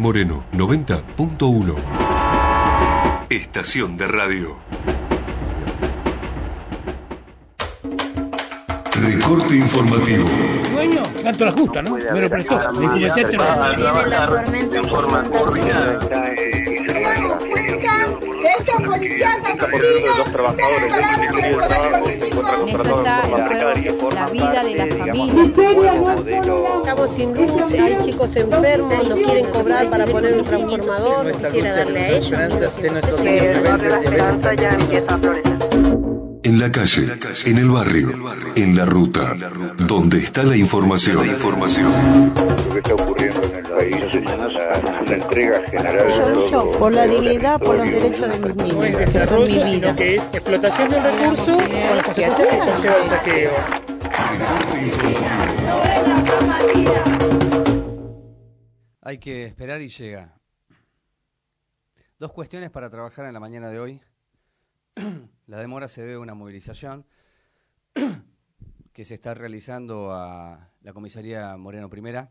Moreno 90.1. Estación de radio. Recorte informativo. Dueño, tanto la justa, ¿no? Me lo prestó. Le cometiste la tormenta en forma cordial. Los trabajadores de la Secretaría del Trabajo se encuentran contratados de forma precaria. La vida de las familias. Estamos sin luz, hay chicos enfermos, no quieren cobrar para poner un transformador, quisiera darle a ellos. La esperanza ya empieza a florecer. En la calle, en el barrio, en la ruta, donde está la información. Lo que está ocurriendo en el país es una entrega general. Yo lucho por la dignidad, por los derechos de mis niños, que son mi vida. Que es explotación del recurso con las consecuencias que conlleva el saqueo. Hay que esperar y llega. Dos cuestiones para trabajar en la mañana de hoy. La demora se debe a una movilización que se está realizando a la comisaría Moreno Primera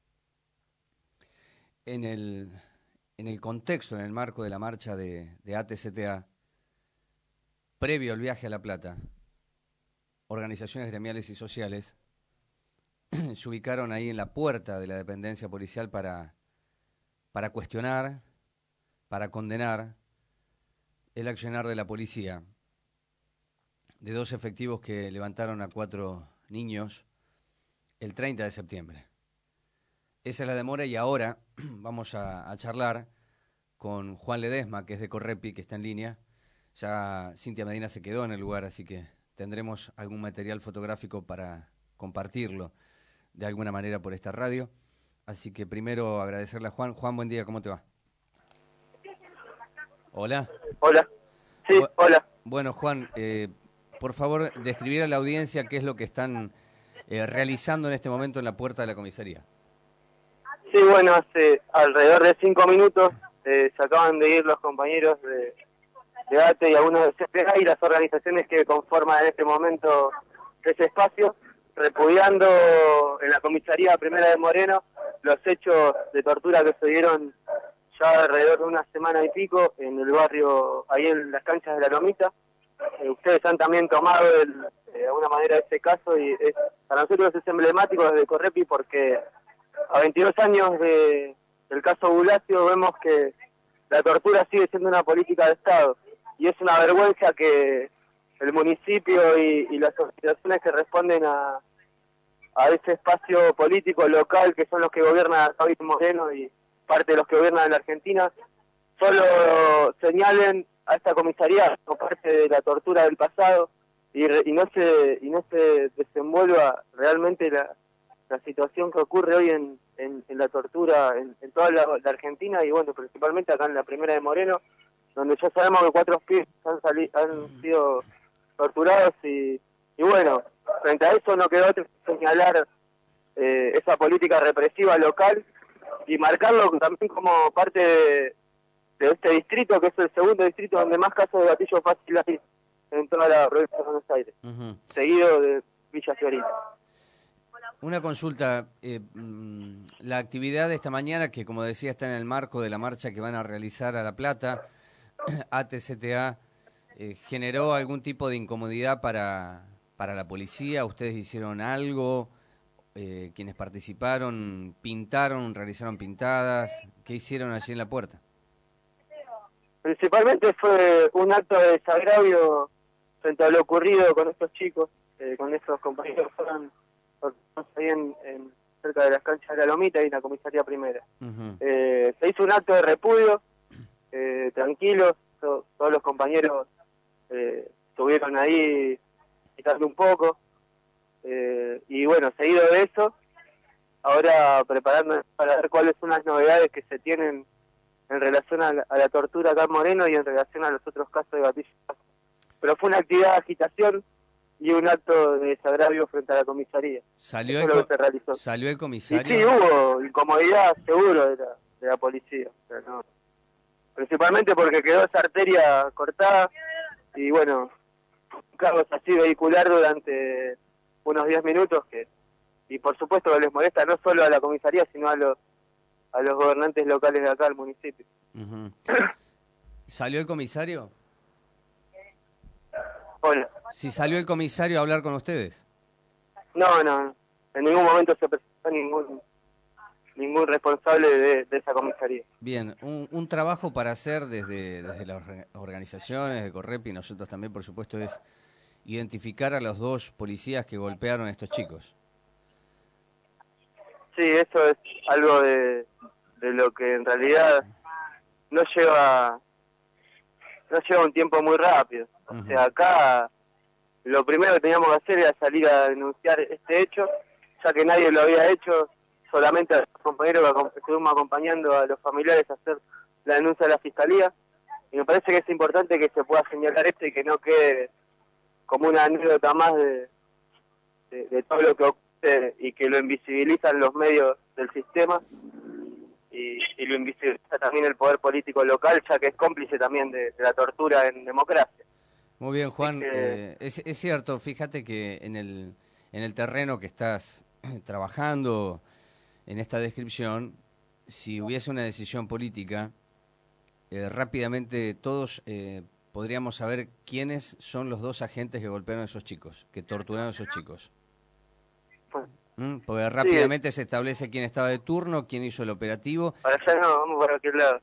en el contexto, en el marco de la marcha de ATCTA, previo al viaje a La Plata. Organizaciones gremiales y sociales se ubicaron ahí en la puerta de la dependencia policial para cuestionar, para condenar el accionar de la policía, de 2 efectivos que levantaron a 4 niños el 30 de septiembre. Esa es la demora y ahora vamos a charlar con Juan Ledesma, que es de Correpi, que está en línea. Ya Cintia Medina se quedó en el lugar, así que tendremos algún material fotográfico para compartirlo de alguna manera por esta radio. Así que primero agradecerle a Juan. Juan, buen día, ¿cómo te va? Hola. Hola. Sí, hola. Bueno, Juan, por favor, describir a la audiencia qué es lo que están realizando en este momento en la puerta de la comisaría. Sí, bueno, hace alrededor de 5 minutos se acaban de ir los compañeros de ATE y algunos de CPA y las organizaciones que conforman en este momento ese espacio, repudiando en la comisaría primera de Moreno los hechos de tortura que se dieron ya alrededor de una semana y pico en el barrio, ahí en las canchas de la Lomita. Ustedes han también tomado de alguna manera este caso y para nosotros es emblemático desde Correpi porque a 22 años del caso Bulacio vemos que la tortura sigue siendo una política de Estado y es una vergüenza que el municipio y las organizaciones que responden a ese espacio político local que son los que gobiernan a Javier Moreno y parte de los que gobiernan en la Argentina, solo señalen a esta comisaría como parte de la tortura del pasado y no se desenvuelva realmente la situación que ocurre hoy en la tortura en toda la Argentina y bueno, principalmente acá en la primera de Moreno, donde ya sabemos que 4 pibes han sido torturados y bueno, frente a eso no quedó otro que señalar esa política represiva local y marcarlo también como parte de este distrito, que es el segundo distrito donde más casos de gatillo fácil hay en toda la provincia de Buenos Aires, seguido de Villa Fiorita. Una consulta, la actividad de esta mañana, que como decía está en el marco de la marcha que van a realizar a La Plata, ATCTA, ¿generó algún tipo de incomodidad para la policía? ¿Ustedes hicieron algo? Quienes participaron, pintaron, realizaron pintadas, ¿qué hicieron allí en la puerta? Principalmente fue un acto de desagravio frente a lo ocurrido con estos chicos, con estos compañeros que fueron ahí cerca de las canchas de la Lomita y en la comisaría primera. Se hizo un acto de repudio, tranquilos, todos los compañeros estuvieron ahí quitando un poco. Y bueno, seguido de eso, ahora preparando para ver cuáles son las novedades que se tienen en relación a la tortura acá en Moreno y en relación a los otros casos de gatillo. Pero fue una actividad de agitación y un acto de desagravio frente a la comisaría. ¿Salió el comisario? Y sí, hubo incomodidad seguro de la policía. Pero no. Principalmente porque quedó esa arteria cortada y bueno, cargos así vehicular durante unos 10 minutos y por supuesto que les molesta no solo a la comisaría sino a a los gobernantes locales de acá del municipio. Uh-huh. ¿Salió el comisario? Hola. Si salió el comisario a hablar con ustedes. No, en ningún momento se presentó ningún responsable de esa comisaría. Bien, un trabajo para hacer desde las organizaciones de Correpi y nosotros también, por supuesto, es identificar a los dos policías que golpearon a estos chicos. Sí, eso es algo de lo que en realidad no lleva un tiempo muy rápido. O sea, acá lo primero que teníamos que hacer era salir a denunciar este hecho, ya que nadie lo había hecho, solamente a los compañeros que estuvimos acompañando a los familiares a hacer la denuncia a la fiscalía. Y me parece que es importante que se pueda señalar esto y que no quede como una anécdota más de todo lo que ocurre y que lo invisibilizan los medios del sistema y lo invisibiliza también el poder político local, ya que es cómplice también de la tortura en democracia. Muy bien, Juan. Es cierto, fíjate que en el terreno que estás trabajando, en esta descripción, si hubiese una decisión política, rápidamente todos podríamos saber quiénes son los dos agentes que golpearon a esos chicos, que torturaron a esos chicos. Porque rápidamente se establece quién estaba de turno, quién hizo el operativo. Para allá no, vamos para aquel lado.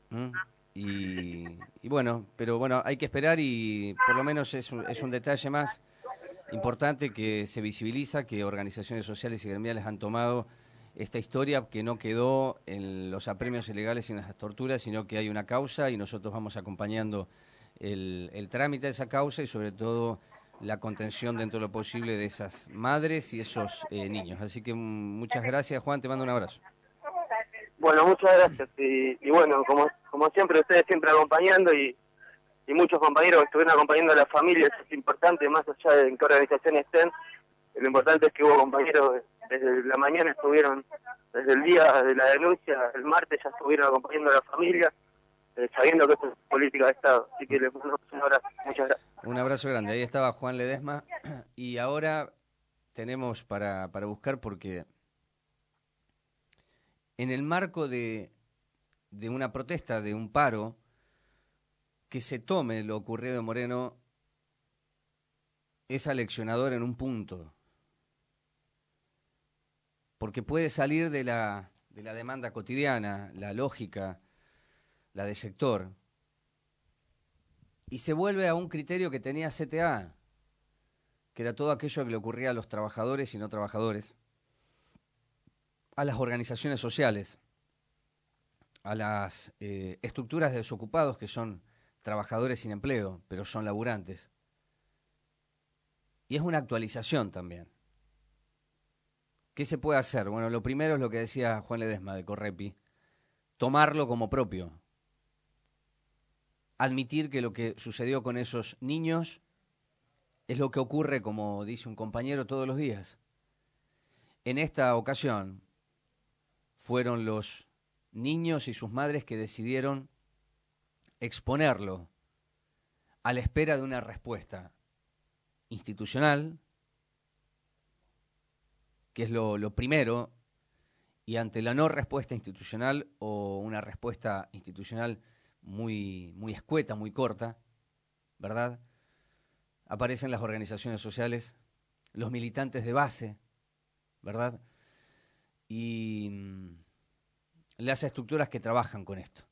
Y bueno, pero bueno, hay que esperar y por lo menos es un detalle más importante que se visibiliza, que organizaciones sociales y gremiales han tomado esta historia, que no quedó en los apremios ilegales y en las torturas, sino que hay una causa y nosotros vamos acompañando el trámite de esa causa y sobre todo la contención dentro de lo posible de esas madres y esos niños. Así que muchas gracias, Juan, te mando un abrazo. Bueno, muchas gracias. Y bueno, como siempre, ustedes siempre acompañando y muchos compañeros que estuvieron acompañando a las familias, es importante, más allá de en qué organización estén, lo importante es que hubo compañeros desde la mañana estuvieron, desde el día de la denuncia, el martes ya estuvieron acompañando a la familia, sabiendo que esto es política de Estado. Así que les mando un abrazo. Muchas gracias. Un abrazo grande. Ahí estaba Juan Ledesma. Y ahora tenemos para buscar, porque en el marco de una protesta, de un paro, que se tome lo ocurrido en Moreno es aleccionador en un punto. Porque puede salir de la demanda cotidiana, la lógica, la de sector, y se vuelve a un criterio que tenía CTA, que era todo aquello que le ocurría a los trabajadores y no trabajadores, a las organizaciones sociales, a las estructuras de desocupados que son trabajadores sin empleo, pero son laburantes. Y es una actualización también. ¿Qué se puede hacer? Bueno, lo primero es lo que decía Juan Ledesma de Correpi, tomarlo como propio. Admitir que lo que sucedió con esos niños es lo que ocurre, como dice un compañero, todos los días. En esta ocasión fueron los niños y sus madres que decidieron exponerlo a la espera de una respuesta institucional, que es lo primero, y ante la no respuesta institucional o una respuesta institucional muy escueta, muy corta, ¿verdad? Aparecen las organizaciones sociales, los militantes de base, ¿verdad? Y las estructuras que trabajan con esto.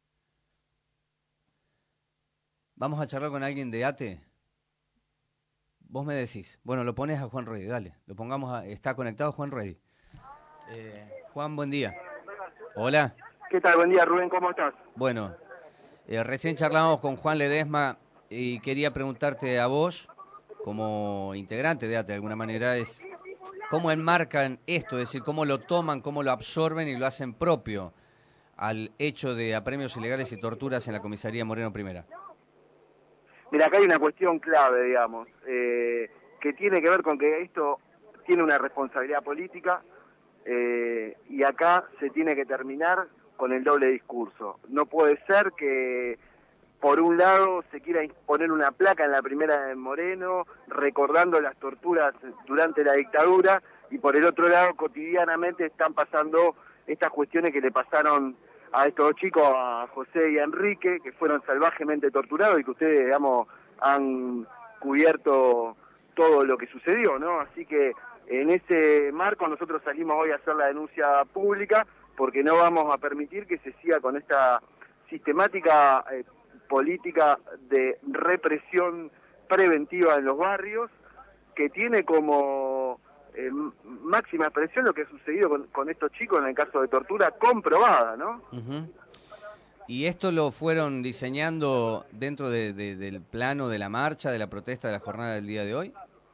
Vamos a charlar con alguien de ATE. Vos me decís. Bueno, lo pones a Juan Ruedi, dale. Lo pongamos está conectado Juan Ruedi. Juan, buen día. Hola. ¿Qué tal? Buen día, Rubén, ¿cómo estás? Bueno, recién charlamos con Juan Ledesma y quería preguntarte a vos, como integrante de ATE de alguna manera, es cómo enmarcan esto, es decir, cómo lo toman, cómo lo absorben y lo hacen propio al hecho de apremios ilegales y torturas en la comisaría Moreno I. Mira, acá hay una cuestión clave, digamos, que tiene que ver con que esto tiene una responsabilidad política y acá se tiene que terminar con el doble discurso. No puede ser que, por un lado, se quiera poner una placa en la primera de Moreno, recordando las torturas durante la dictadura, y por el otro lado, cotidianamente están pasando estas cuestiones que le pasaron a estos chicos, a José y a Enrique, que fueron salvajemente torturados y que ustedes, digamos, han cubierto todo lo que sucedió, ¿no? Así que en ese marco nosotros salimos hoy a hacer la denuncia pública porque no vamos a permitir que se siga con esta sistemática política de represión preventiva en los barrios que tiene como máxima expresión lo que ha sucedido con estos chicos en el caso de tortura comprobada, ¿no? ¿Y esto lo fueron diseñando dentro del plano de la marcha, de la protesta de la jornada del día de hoy?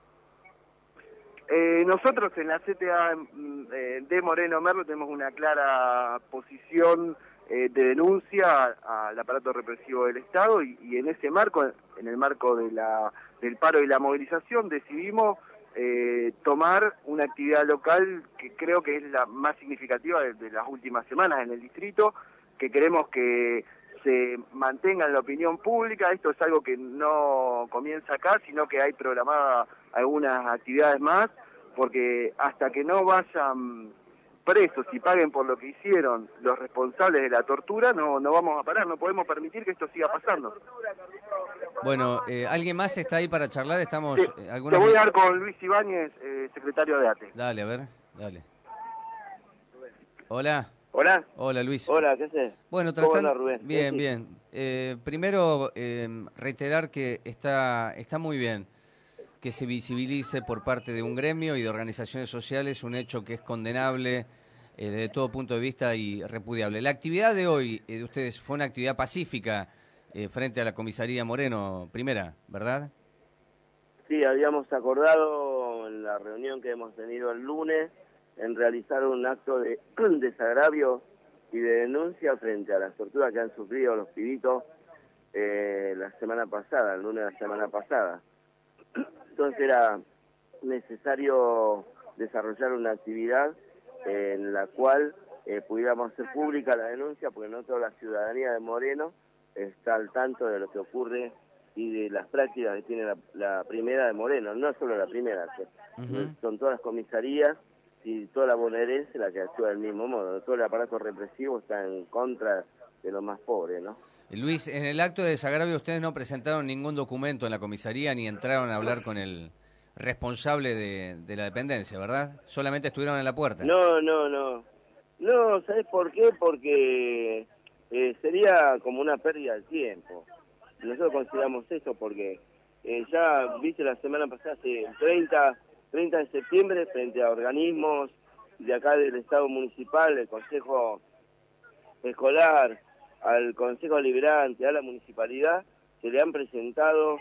Nosotros en la CTA de Moreno Merlo tenemos una clara posición de denuncia al aparato represivo del Estado y en ese marco, en el marco del paro y la movilización, decidimos tomar una actividad local que creo que es la más significativa de las últimas semanas en el distrito, que queremos que se mantenga en la opinión pública. Esto es algo que no comienza acá, sino que hay programadas algunas actividades más, porque hasta que no vayan presos y paguen por lo que hicieron los responsables de la tortura, no vamos a parar, no podemos permitir que esto siga pasando. Bueno, ¿alguien más está ahí para charlar? Estamos. Sí, te voy a dar con Luis Ibáñez, secretario de ATE. Dale, a ver, dale. Hola. Hola. Hola, Luis. Hola, ¿qué haces? Bueno, tratando... Rubén? Bien, bien. Primero, reiterar que está muy bien que se visibilice por parte de un gremio y de organizaciones sociales un hecho que es condenable desde todo punto de vista y repudiable. La actividad de hoy de ustedes fue una actividad pacífica frente a la comisaría Moreno Primera, ¿verdad? Sí, habíamos acordado en la reunión que hemos tenido el lunes en realizar un acto de desagravio y de denuncia frente a las torturas que han sufrido los pibitos la semana pasada, el lunes de la semana pasada. Entonces era necesario desarrollar una actividad en la cual pudiéramos hacer pública la denuncia, porque no toda la ciudadanía de Moreno está al tanto de lo que ocurre y de las prácticas que tiene la primera de Moreno, no solo la primera, son todas las comisarías y toda la bonaerense la que actúa del mismo modo. Todo el aparato represivo está en contra de los más pobres, ¿no? Luis, en el acto de desagravio ustedes no presentaron ningún documento en la comisaría ni entraron a hablar con el responsable de la dependencia, ¿verdad? Solamente estuvieron en la puerta. No, ¿sabés por qué? Porque sería como una pérdida de tiempo. Nosotros consideramos eso porque ya, viste, la semana pasada, el 30 de septiembre, frente a organismos de acá del Estado Municipal, el Consejo Escolar, al Consejo Liberante, a la Municipalidad, se le han presentado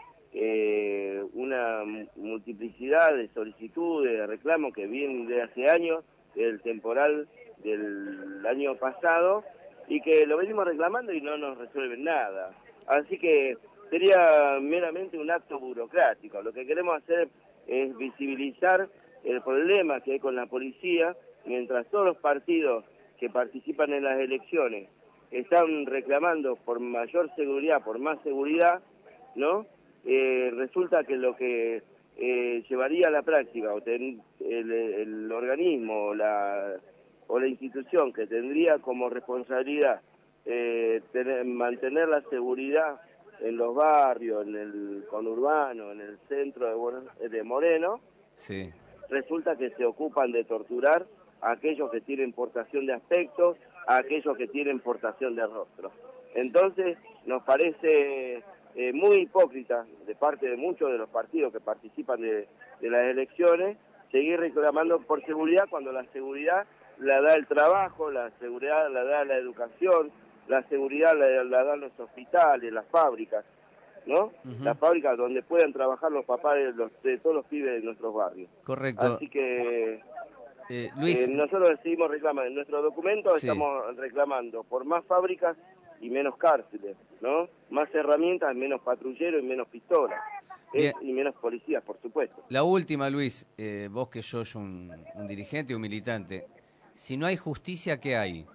una multiplicidad de solicitudes, de reclamos que vienen de hace años, del temporal del año pasado, y que lo venimos reclamando y no nos resuelven nada. Así que sería meramente un acto burocrático. Lo que queremos hacer es visibilizar el problema que hay con la policía, mientras todos los partidos que participan en las elecciones están reclamando por mayor seguridad, por más seguridad, ¿no? Resulta que lo que llevaría a la práctica el organismo o la institución que tendría como responsabilidad mantener la seguridad en los barrios, en el conurbano, en el centro de Moreno, sí, resulta que se ocupan de torturar a aquellos que tienen portación de aspectos, a aquellos que tienen portación de rostro. Entonces, nos parece muy hipócrita de parte de muchos de los partidos que participan de las elecciones seguir reclamando por seguridad cuando la seguridad la da el trabajo, la seguridad la da la educación, la seguridad la dan los hospitales, las fábricas, ¿no? Las fábricas donde puedan trabajar los papás de todos los pibes de nuestros barrios. Correcto. Así que Luis, nosotros decidimos reclamar. En nuestro documento estamos reclamando por más fábricas y menos cárceles, ¿no? Más herramientas, menos patrulleros y menos pistolas. Y menos policías, por supuesto. La última, Luis, vos que sos un dirigente, un militante, si no hay justicia, ¿qué hay?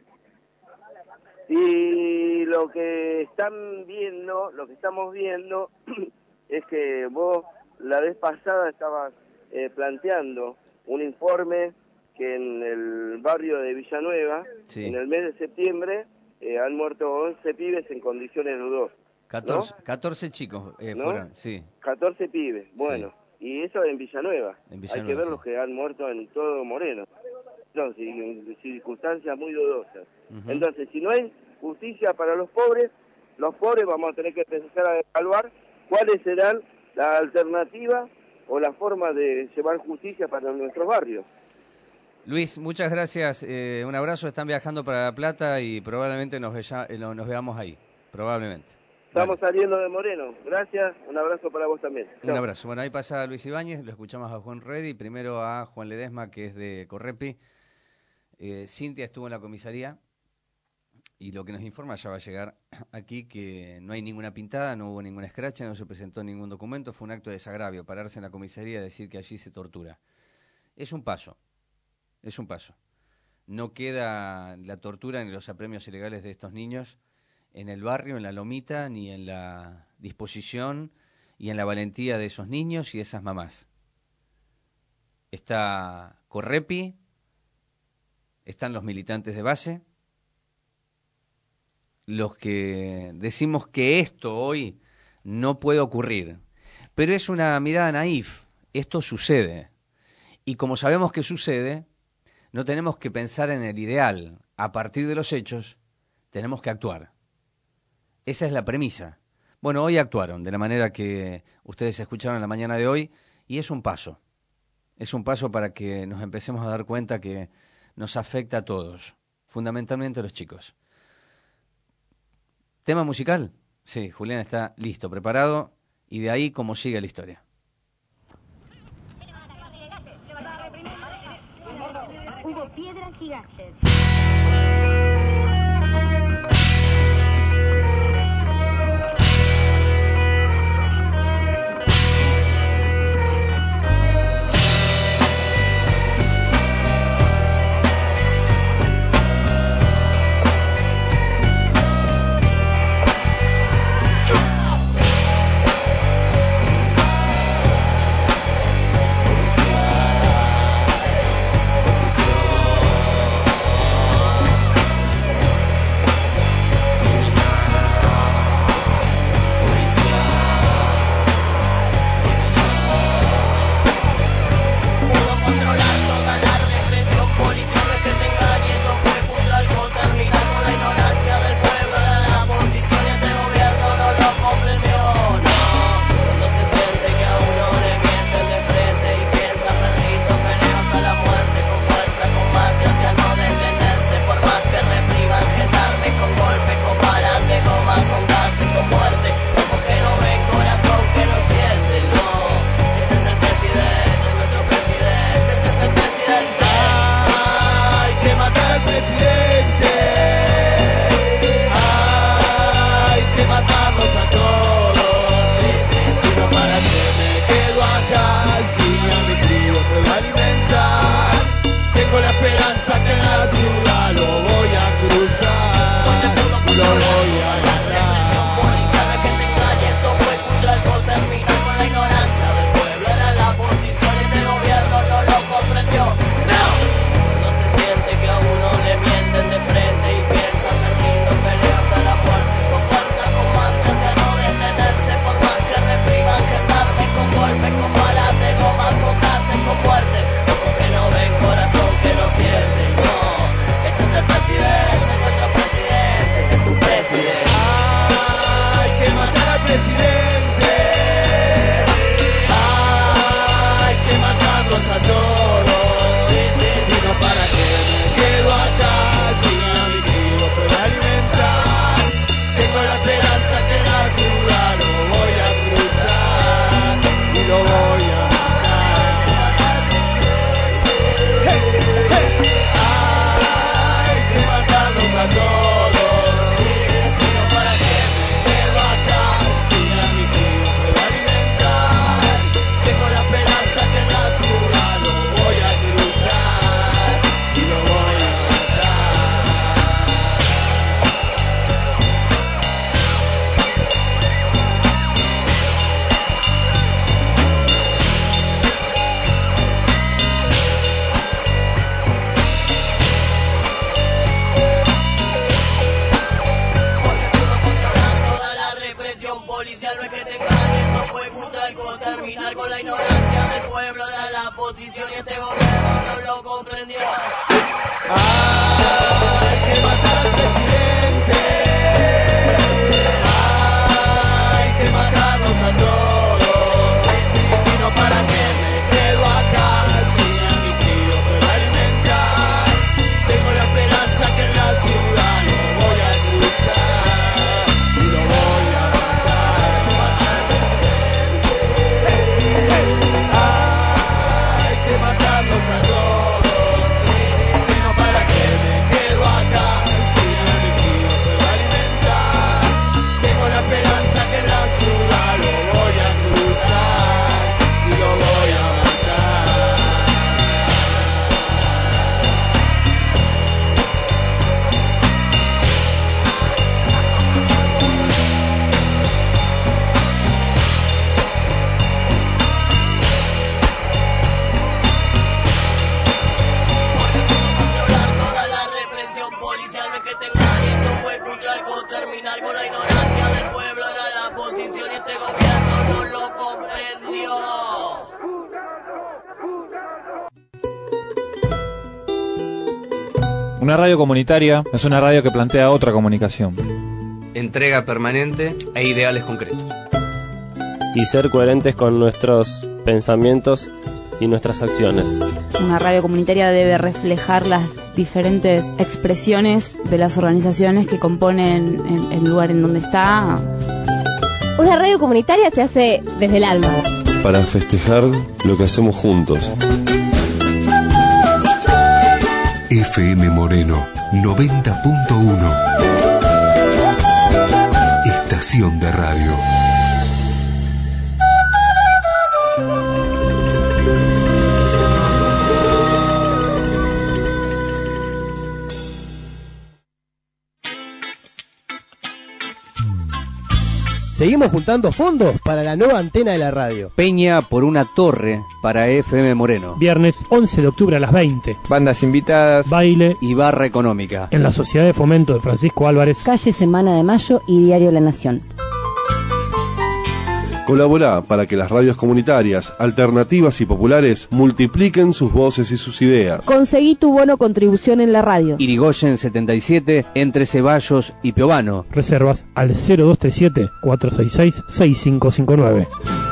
Y lo que estamos viendo es que vos la vez pasada estabas planteando un informe que en el barrio de Villanueva, en el mes de septiembre, han muerto 11 pibes en condiciones dudosas. 14 chicos fueron, sí. 14 pibes, bueno. Sí. Y eso en Villanueva. Hay que ver sí. los que han muerto en todo Moreno. Entonces, en circunstancias muy dudosas. Entonces, si no hay justicia para los pobres vamos a tener que empezar a evaluar cuáles serán las alternativas o las formas de llevar justicia para nuestros barrios. Luis, muchas gracias. Un abrazo. Están viajando para La Plata y probablemente nos veamos ahí. Probablemente. Estamos saliendo de Moreno. Gracias. Un abrazo para vos también. Un abrazo. Bueno, ahí pasa Luis Ibáñez. Lo escuchamos a Juan Reddy. Primero a Juan Ledesma, que es de Correpi. Cintia estuvo en la comisaría. Y lo que nos informa ya va a llegar aquí, que no hay ninguna pintada, no hubo ninguna escracha, no se presentó ningún documento. Fue un acto de desagravio pararse en la comisaría y decir que allí se tortura. Es un paso. Es un paso. No queda la tortura ni los apremios ilegales de estos niños en el barrio, en la lomita, ni en la disposición y en la valentía de esos niños y esas mamás. Está Correpi, están los militantes de base, los que decimos que esto hoy no puede ocurrir. Pero es una mirada naif. Esto sucede. Y como sabemos que sucede, no tenemos que pensar en el ideal. A partir de los hechos, tenemos que actuar. Esa es la premisa. Bueno, hoy actuaron de la manera que ustedes escucharon en la mañana de hoy, y es un paso. Es un paso para que nos empecemos a dar cuenta que nos afecta a todos, fundamentalmente a los chicos. ¿Tema musical? Sí, Julián está listo, preparado, y de ahí cómo sigue la historia. Hubo piedras gigantes. policial no es que te engañe, esto fue Cutralco, terminar con la ignorancia del pueblo, era la posición y este gobierno no lo comprendió. Hay que matar al presidente, hay que matarlos a todos, si no para qué me quedo acá, sin a mi tío puedo alimentar, tengo la esperanza que en la ciudad no voy a cruzar, y lo voy a matar al presidente, hay que matarlos a todos, si no para qué me quedo acá, sin a mi tío puedo alimentar, tengo la esperanza que en la ciudad lo voy a cruzar, y lo voy a matar. Porque puedo controlar toda la represión policial, no es que te engañe, esto fue Cutralco, terminar con la ignorancia del pueblo, era la posición y este gobierno no lo comprendió. Una radio comunitaria es una radio que plantea otra comunicación. Entrega permanente e ideales concretos. Y ser coherentes con nuestros pensamientos y nuestras acciones. Una radio comunitaria debe reflejar las diferentes expresiones de las organizaciones que componen el lugar en donde está. Una radio comunitaria se hace desde el alma. Para festejar lo que hacemos juntos. FM Moreno 90.1. Estación de radio. Seguimos juntando fondos para la nueva antena de la radio. Peña por una torre para FM Moreno. Viernes 11 de octubre a las 20. Bandas invitadas, baile y barra económica. En la Sociedad de Fomento de Francisco Álvarez. Calle Semana de Mayo y Diario La Nación. Colaborá para que las radios comunitarias, alternativas y populares multipliquen sus voces y sus ideas. Conseguí tu bono contribución en la radio. Irigoyen 77, entre Ceballos y Piovano. Reservas al 0237-466-6559.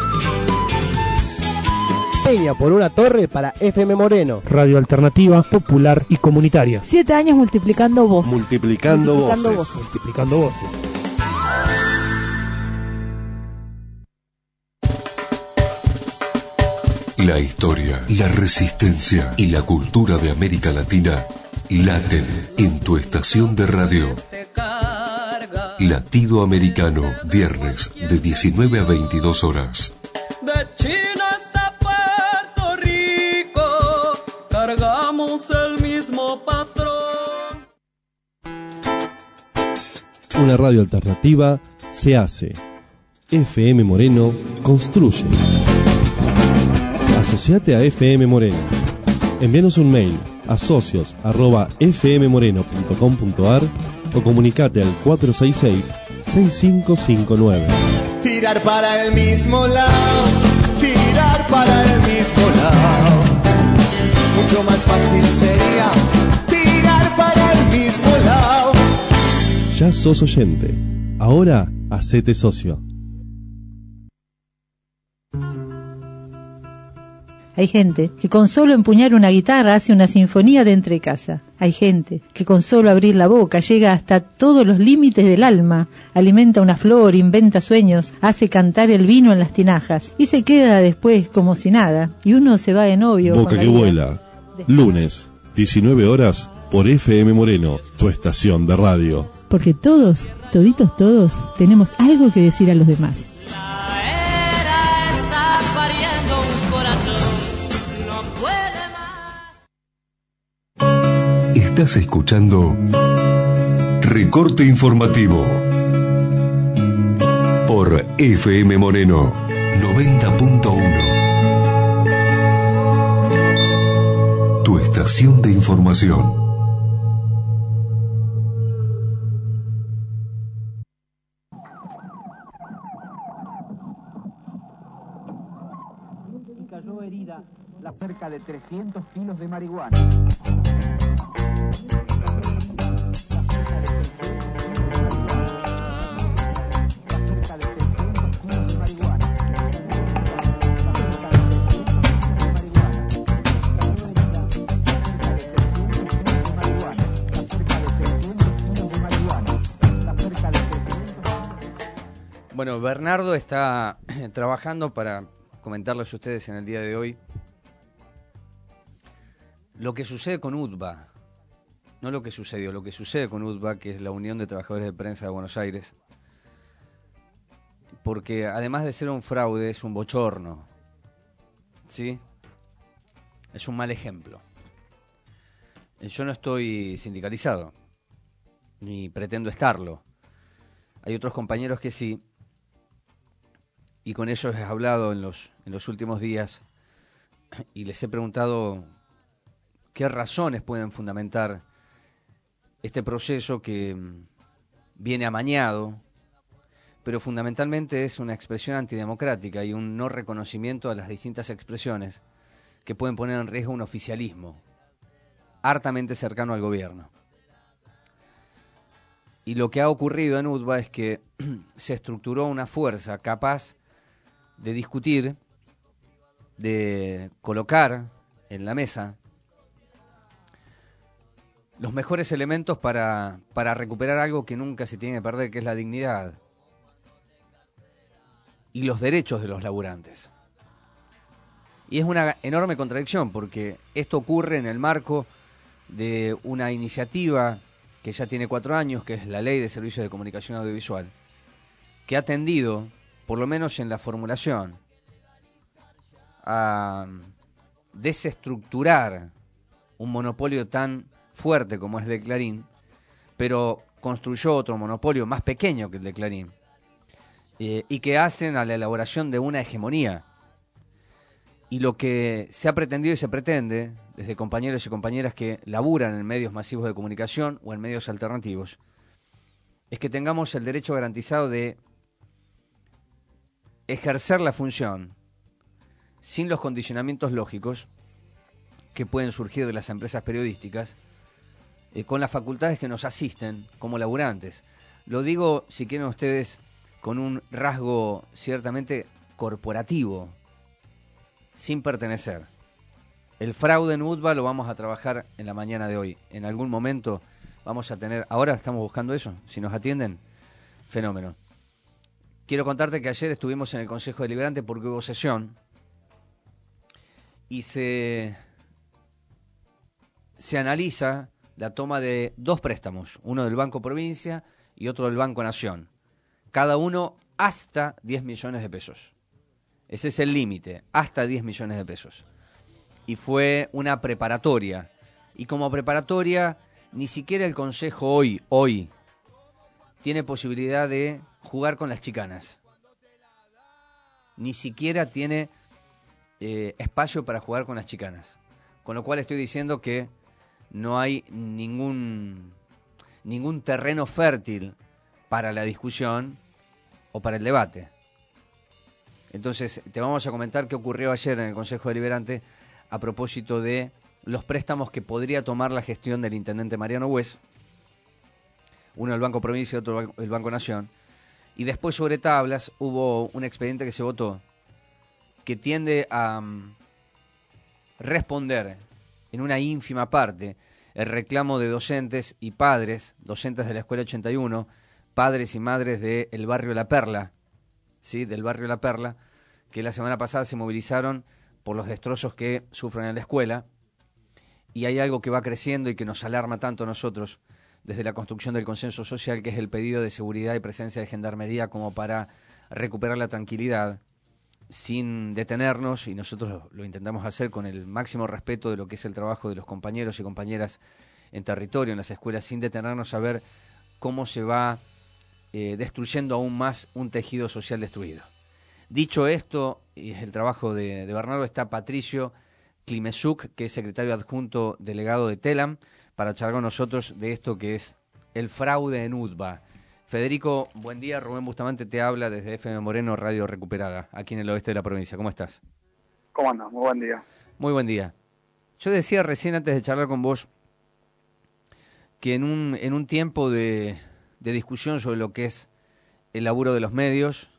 Peña por una torre para FM Moreno. Radio alternativa, popular y comunitaria. 7 años multiplicando voces. Multiplicando voces. Multiplicando voces. La historia, la resistencia y la cultura de América Latina laten en tu estación de radio. Latido Americano, viernes de 19 a 22 horas. De China hasta Puerto Rico, cargamos el mismo patrón. Una radio alternativa se hace. FM Moreno construye. Asociate a FM Moreno. Envíanos un mail a socios@fmmoreno.com.ar o comunicate al 466-6559. Tirar para el mismo lado, tirar para el mismo lado. Mucho más fácil sería tirar para el mismo lado. Ya sos oyente. Ahora hacete socio. Hay gente que con solo empuñar una guitarra hace una sinfonía de entre casa. Hay gente que con solo abrir la boca llega hasta todos los límites del alma, alimenta una flor, inventa sueños, hace cantar el vino en las tinajas y se queda después como si nada. Y uno se va de novio. Boca que vuela. Lunes, 19 horas por FM Moreno, tu estación de radio. Porque todos, toditos todos, tenemos algo que decir a los demás. Estás escuchando Recorte Informativo por FM Moreno 90.1. Tu estación de información. quedó herida cerca de 300 kilos de marihuana. Bueno, Bernardo está trabajando para comentarles a ustedes en el día de hoy lo que sucede con UTBA, no lo que sucedió, lo que sucede con UTBA, que es la Unión de Trabajadores de Prensa de Buenos Aires, porque además de ser un fraude, es un bochorno, ¿sí? Es un mal ejemplo. Yo no estoy sindicalizado, ni pretendo estarlo. Hay otros compañeros que sí, y con ellos he hablado en los últimos días y les he preguntado qué razones pueden fundamentar este proceso que viene amañado, pero fundamentalmente es una expresión antidemocrática y un no reconocimiento a las distintas expresiones que pueden poner en riesgo un oficialismo hartamente cercano al gobierno. Y lo que ha ocurrido en UTBA es que se estructuró una fuerza capaz de discutir, de colocar en la mesa los mejores elementos para recuperar algo que nunca se tiene que perder, que es la dignidad y los derechos de los laburantes. Y es una enorme contradicción, porque esto ocurre en el marco de una iniciativa que ya tiene 4 años, que es la Ley de Servicios de Comunicación Audiovisual, que ha tendido, por lo menos en la formulación, a desestructurar un monopolio tan fuerte como es el de Clarín, pero construyó otro monopolio más pequeño que el de Clarín, y que hacen a la elaboración de una hegemonía. Y lo que se ha pretendido y se pretende, desde compañeros y compañeras que laburan en medios masivos de comunicación o en medios alternativos, es que tengamos el derecho garantizado de ejercer la función sin los condicionamientos lógicos que pueden surgir de las empresas periodísticas, con las facultades que nos asisten como laburantes. Lo digo, si quieren ustedes, con un rasgo ciertamente corporativo, sin pertenecer. El fraude en UTBA lo vamos a trabajar en la mañana de hoy. En algún momento vamos a tener... Ahora estamos buscando eso. Si nos atienden, fenómeno. Quiero contarte que ayer estuvimos en el Consejo Deliberante porque hubo sesión y se analiza la toma de 2 préstamos, uno del Banco Provincia y otro del Banco Nación, cada uno hasta 10 millones de pesos. Ese es el límite, hasta 10 millones de pesos. Y fue una preparatoria. Y como preparatoria, ni siquiera el Consejo hoy, tiene posibilidad de jugar con las chicanas. Ni siquiera tiene espacio para jugar con las chicanas. Con lo cual estoy diciendo que no hay ningún terreno fértil para la discusión o para el debate. Entonces, te vamos a comentar qué ocurrió ayer en el Consejo Deliberante a propósito de los préstamos que podría tomar la gestión del intendente Mariano Hues, uno del Banco Provincia y otro el Banco Nación. Y después, sobre tablas, hubo un expediente que se votó que tiende a responder en una ínfima parte el reclamo de docentes y padres, docentes de la Escuela 81, padres y madres del barrio La Perla, ¿sí? Del barrio La Perla, que la semana pasada se movilizaron por los destrozos que sufren en la escuela. Y hay algo que va creciendo y que nos alarma tanto a nosotros desde la construcción del consenso social, que es el pedido de seguridad y presencia de gendarmería como para recuperar la tranquilidad sin detenernos, y nosotros lo intentamos hacer con el máximo respeto de lo que es el trabajo de los compañeros y compañeras en territorio, en las escuelas, sin detenernos a ver cómo se va destruyendo aún más un tejido social destruido. Dicho esto, y es el trabajo de Bernardo, está Patricio Klimesuk, que es secretario adjunto delegado de TELAM, para charlar con nosotros de esto que es el fraude en UTBA. Federico, buen día. Rubén Bustamante te habla desde FM Moreno, Radio Recuperada, aquí en el oeste de la provincia. ¿Cómo estás? ¿Cómo andas? Muy buen día. Muy buen día. Yo decía recién antes de charlar con vos que en un tiempo de discusión sobre lo que es el laburo de los medios,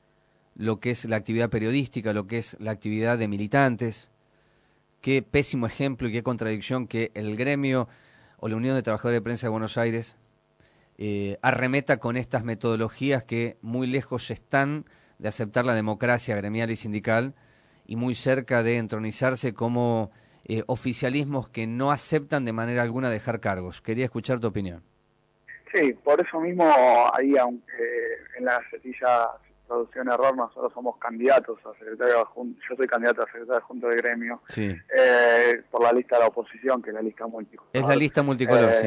lo que es la actividad periodística, lo que es la actividad de militantes, qué pésimo ejemplo y qué contradicción que el gremio o la Unión de Trabajadores de Prensa de Buenos Aires arremeta con estas metodologías que muy lejos están de aceptar la democracia gremial y sindical y muy cerca de entronizarse como oficialismos que no aceptan de manera alguna dejar cargos. Quería escuchar tu opinión. Sí, por eso mismo ahí, aunque en la gacetilla se produció un error, nosotros somos candidatos a secretario adjunto. Yo soy candidato a secretario adjunto del gremio, sí. Por la lista de la oposición, que es la lista multicolor. Es la lista multicolor, sí.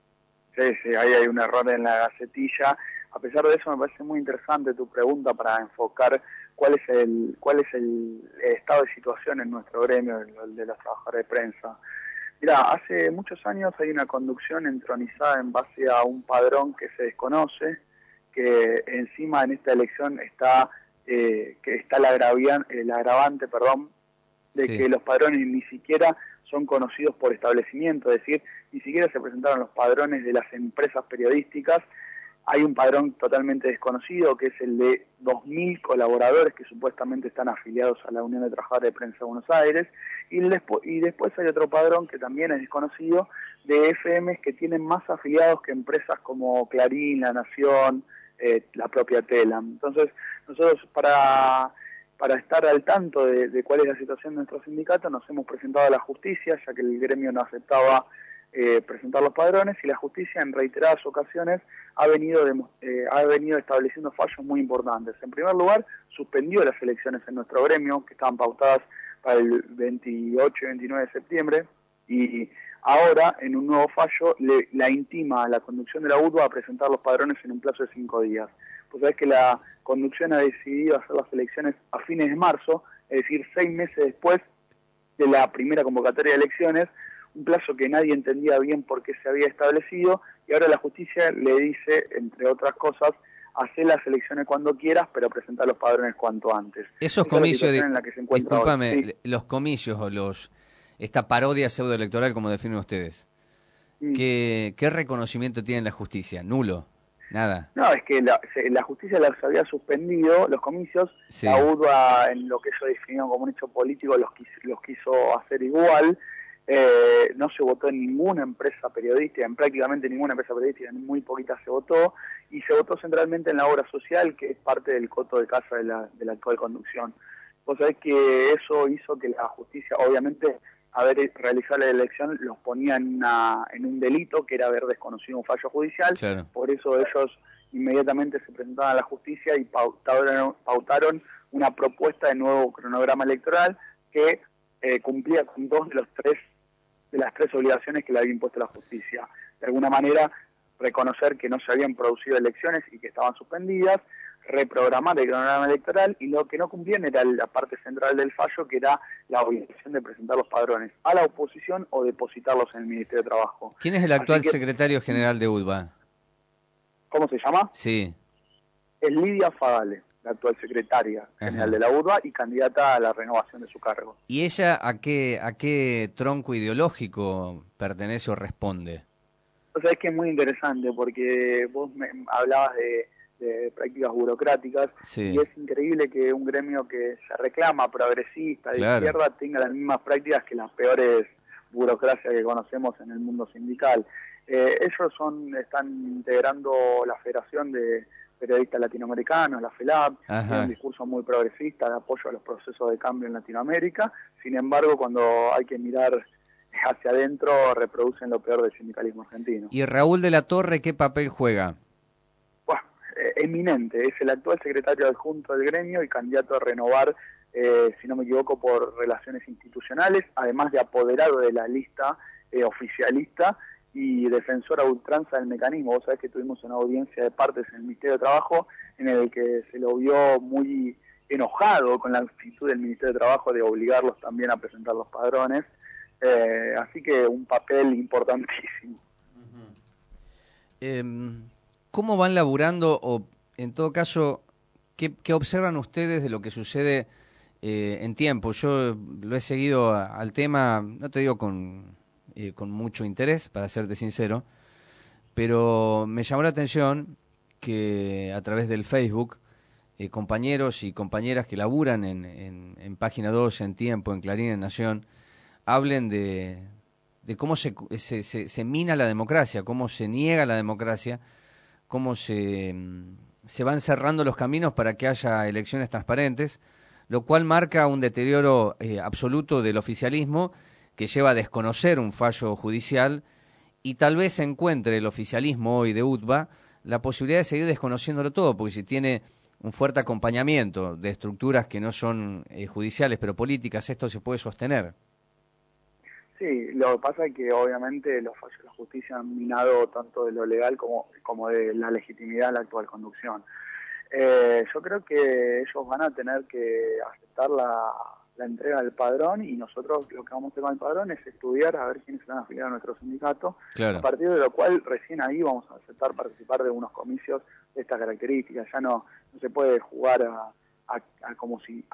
Sí, ahí hay un error en la gacetilla. A pesar de eso, me parece muy interesante tu pregunta para enfocar cuál es el estado de situación en nuestro gremio, el de los trabajadores de prensa. Mira, hace muchos años hay una conducción entronizada en base a un padrón que se desconoce, que encima en esta elección está el agravante, de sí. que los padrones ni siquiera son conocidos por establecimiento, es decir, ni siquiera se presentaron los padrones de las empresas periodísticas. Hay un padrón totalmente desconocido, que es el de 2.000 colaboradores que supuestamente están afiliados a la Unión de Trabajadores de Prensa de Buenos Aires, y después hay otro padrón que también es desconocido, de FMs que tienen más afiliados que empresas como Clarín, La Nación, la propia Telam. Entonces, nosotros para estar al tanto de cuál es la situación de nuestro sindicato, nos hemos presentado a la justicia, ya que el gremio no aceptaba presentar los padrones, y la justicia en reiteradas ocasiones ha venido estableciendo fallos muy importantes. En primer lugar, suspendió las elecciones en nuestro gremio, que estaban pautadas para el 28 y 29 de septiembre, y ahora, en un nuevo fallo, la intima a la conducción de la UTBA a presentar los padrones en un plazo de 5 días. Pues sabés que la conducción ha decidido hacer las elecciones a fines de marzo, es decir, 6 meses después de la primera convocatoria de elecciones, un plazo que nadie entendía bien por qué se había establecido, y ahora la justicia le dice, entre otras cosas, hacer las elecciones cuando quieras, pero presentar los padrones cuanto antes. Esos comicios, en la que se encuentra discúlpame, hoy. Sí. Los comicios o esta parodia pseudoelectoral, como definen ustedes, ¿qué reconocimiento tiene la justicia? Nulo, nada. No, es que la justicia los había suspendido, los comicios, sí. La UTBA, en lo que ellos definieron como un hecho político, los quiso hacer igual. No se votó en ninguna empresa periodística, en prácticamente ninguna empresa periodística, en muy poquitas se votó, y se votó centralmente en la obra social, que es parte del coto de casa de la actual conducción. Vos sabés que eso hizo que la justicia, obviamente, haber realizado la elección los ponía en un delito, que era haber desconocido un fallo judicial. Claro. Por eso ellos inmediatamente se presentaron a la justicia y pautaron una propuesta de nuevo cronograma electoral que cumplía con 2 de las tres obligaciones que le había impuesto la justicia. De alguna manera, reconocer que no se habían producido elecciones y que estaban suspendidas, reprogramar el cronograma electoral, y lo que no cumplían era la parte central del fallo, que era la obligación de presentar los padrones a la oposición o depositarlos en el Ministerio de Trabajo. ¿Quién es el actual secretario general de UTBA? ¿Cómo se llama? Sí. Es Lidia Fagale, la actual secretaria general de la UTBA y candidata a la renovación de su cargo. ¿Y ella a qué tronco ideológico pertenece o responde? O sea, es que es muy interesante porque vos me hablabas de prácticas burocráticas, sí. Y es increíble que un gremio que se reclama progresista, de claro. izquierda, tenga las mismas prácticas que las peores burocracias que conocemos en el mundo sindical. Ellos están integrando la Federación de Periodistas Latinoamericanos, la FELAP, tiene un discurso muy progresista de apoyo a los procesos de cambio en Latinoamérica. Sin embargo, cuando hay que mirar hacia adentro, reproducen lo peor del sindicalismo argentino. ¿Y Raúl de la Torre qué papel juega? Eminente, es el actual secretario adjunto del gremio y candidato a renovar, si no me equivoco, por relaciones institucionales, además de apoderado de la lista oficialista y defensor a ultranza del mecanismo. Vos sabés que tuvimos una audiencia de partes en el Ministerio de Trabajo en el que se lo vio muy enojado con la actitud del Ministerio de Trabajo de obligarlos también a presentar los padrones, así que un papel importantísimo. ¿Cómo van laburando o, en todo caso, qué observan ustedes de lo que sucede en tiempo. Yo lo he seguido al tema, no te digo con mucho interés, para serte sincero, pero me llamó la atención que a través del Facebook, compañeros y compañeras que laburan en Página 12, en Tiempo, en Clarín, en Nación, hablen de cómo se mina la democracia, cómo se niega la democracia, cómo se van cerrando los caminos para que haya elecciones transparentes, lo cual marca un deterioro absoluto del oficialismo que lleva a desconocer un fallo judicial, y tal vez encuentre el oficialismo hoy de UTBA la posibilidad de seguir desconociéndolo todo, porque si tiene un fuerte acompañamiento de estructuras que no son judiciales pero políticas, esto se puede sostener. Sí, lo que pasa es que obviamente los fallos de la justicia han minado tanto de lo legal como de la legitimidad de la actual conducción. Yo creo que ellos van a tener que aceptar la entrega del padrón, y nosotros lo que vamos a hacer con el padrón es estudiar a ver quiénes se van a afiliar a nuestro sindicato, claro. A partir de lo cual recién ahí vamos a aceptar participar de unos comicios de estas características. Ya no se puede jugar como si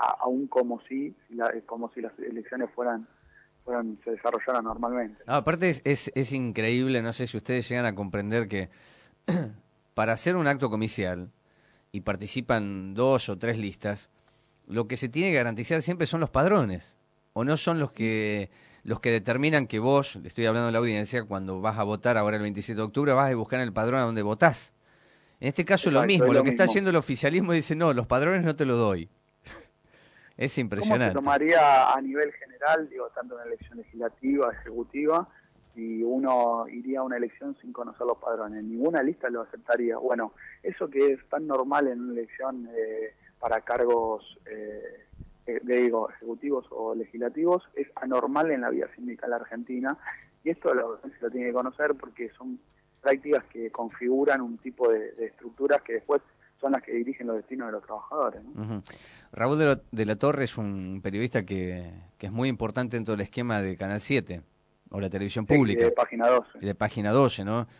las elecciones se desarrollaran normalmente. No, aparte es increíble, no sé si ustedes llegan a comprender que para hacer un acto comicial y participan 2 o 3 listas, lo que se tiene que garantizar siempre son los padrones, o no son los que determinan que vos, le estoy hablando de la audiencia, cuando vas a votar ahora el 27 de octubre, vas a buscar en el padrón a donde votás. En este caso es lo mismo, lo que está haciendo el oficialismo dice, no, los padrones no te lo doy. Es impresionante. ¿Cómo se tomaría a nivel general, tanto en la elección legislativa, ejecutiva, si uno iría a una elección sin conocer los padrones? Ninguna lista lo aceptaría. Bueno, eso que es tan normal en una elección para cargos ejecutivos o legislativos, es anormal en la vida sindical argentina, y esto se lo tiene que conocer porque son prácticas que configuran un tipo de estructuras que después son las que dirigen los destinos de los trabajadores, ¿no? Uh-huh. Raúl de la Torre es un periodista que es muy importante en todo el esquema de Canal 7, o la televisión pública. De Página 12. De Página 12, ¿no?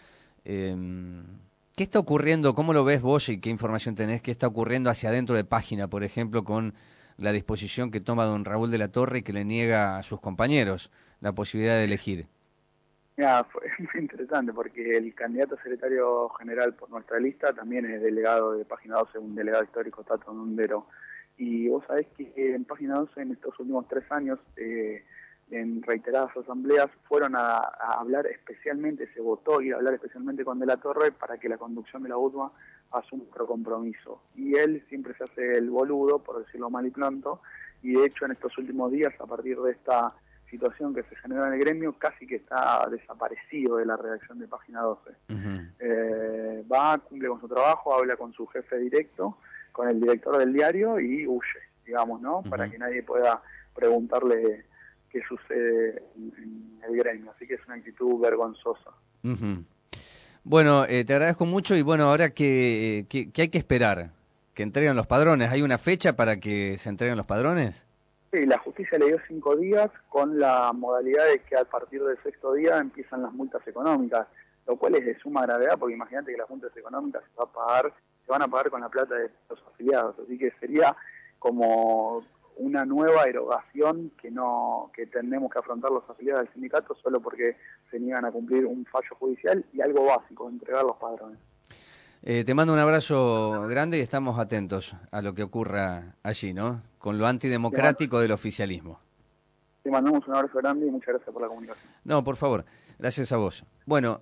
¿Qué está ocurriendo? ¿Cómo lo ves vos y qué información tenés? ¿Qué está ocurriendo hacia adentro de Página, por ejemplo, con la disposición que toma don Raúl de la Torre y que le niega a sus compañeros la posibilidad de elegir? Mira, es muy interesante porque el candidato a secretario general por nuestra lista también es delegado de Página 12, un delegado histórico, Tato Nundero. Y vos sabés que en Página 12 en estos últimos 3 años, en reiteradas asambleas, fueron a hablar especialmente, se votó ir a hablar especialmente con De la Torre para que la conducción de la UTBA asuma otro compromiso. Y él siempre se hace el boludo, por decirlo mal y pronto, y de hecho en estos últimos días, a partir de esta situación que se generó en el gremio, casi que está desaparecido de la redacción de Página 12. Uh-huh. Cumple con su trabajo, habla con su jefe directo, con el director del diario y huye, digamos, ¿no? Uh-huh. Para que nadie pueda preguntarle qué sucede en el gremio. Así que es una actitud vergonzosa. Uh-huh. Bueno, te agradezco mucho y bueno, ahora que hay que esperar, que entreguen los padrones. ¿Hay una fecha para que se entreguen los padrones? Sí, la justicia le dio 5 días con la modalidad de que a partir del 6º día empiezan las multas económicas, lo cual es de suma gravedad porque imagínate que las multas económicas se van a pagar con la plata de los afiliados, así que sería como una nueva erogación que tenemos que afrontar los afiliados del sindicato solo porque se niegan a cumplir un fallo judicial y algo básico, entregar los padrones. Te mando un abrazo grande y estamos atentos a lo que ocurra allí, ¿no? Con lo antidemocrático del oficialismo. Te mandamos un abrazo grande y muchas gracias por la comunicación. No, por favor, gracias a vos. Bueno,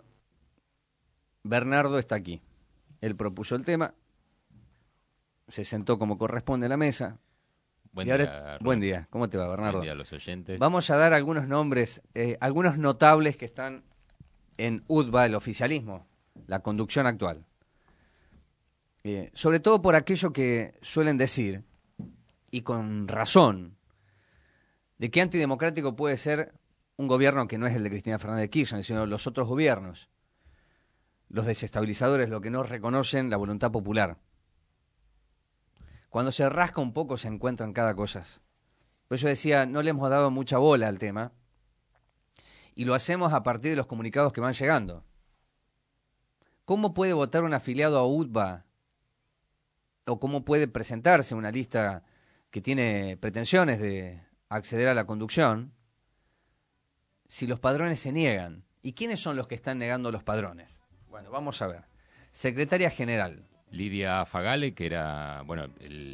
Bernardo está aquí. Él propuso el tema, se sentó como corresponde a la mesa. Buen día, ¿cómo te va, Bernardo? Buen día a los oyentes. Vamos a dar algunos nombres, algunos notables que están en UTBA, el oficialismo, la conducción actual. Sobre todo por aquello que suelen decir, y con razón, de que antidemocrático puede ser un gobierno que no es el de Cristina Fernández de Kirchner, sino los otros gobiernos, los desestabilizadores, los que no reconocen la voluntad popular. Cuando se rasca un poco se encuentran cada cosa. Por eso decía, no le hemos dado mucha bola al tema, y lo hacemos a partir de los comunicados que van llegando. ¿Cómo puede votar un afiliado a UTBA? ¿O cómo puede presentarse una lista que tiene pretensiones de acceder a la conducción, si los padrones se niegan. ¿Y quiénes son los que están negando los padrones? Bueno, vamos a ver. Secretaria General. Lidia Fagale, que era, bueno,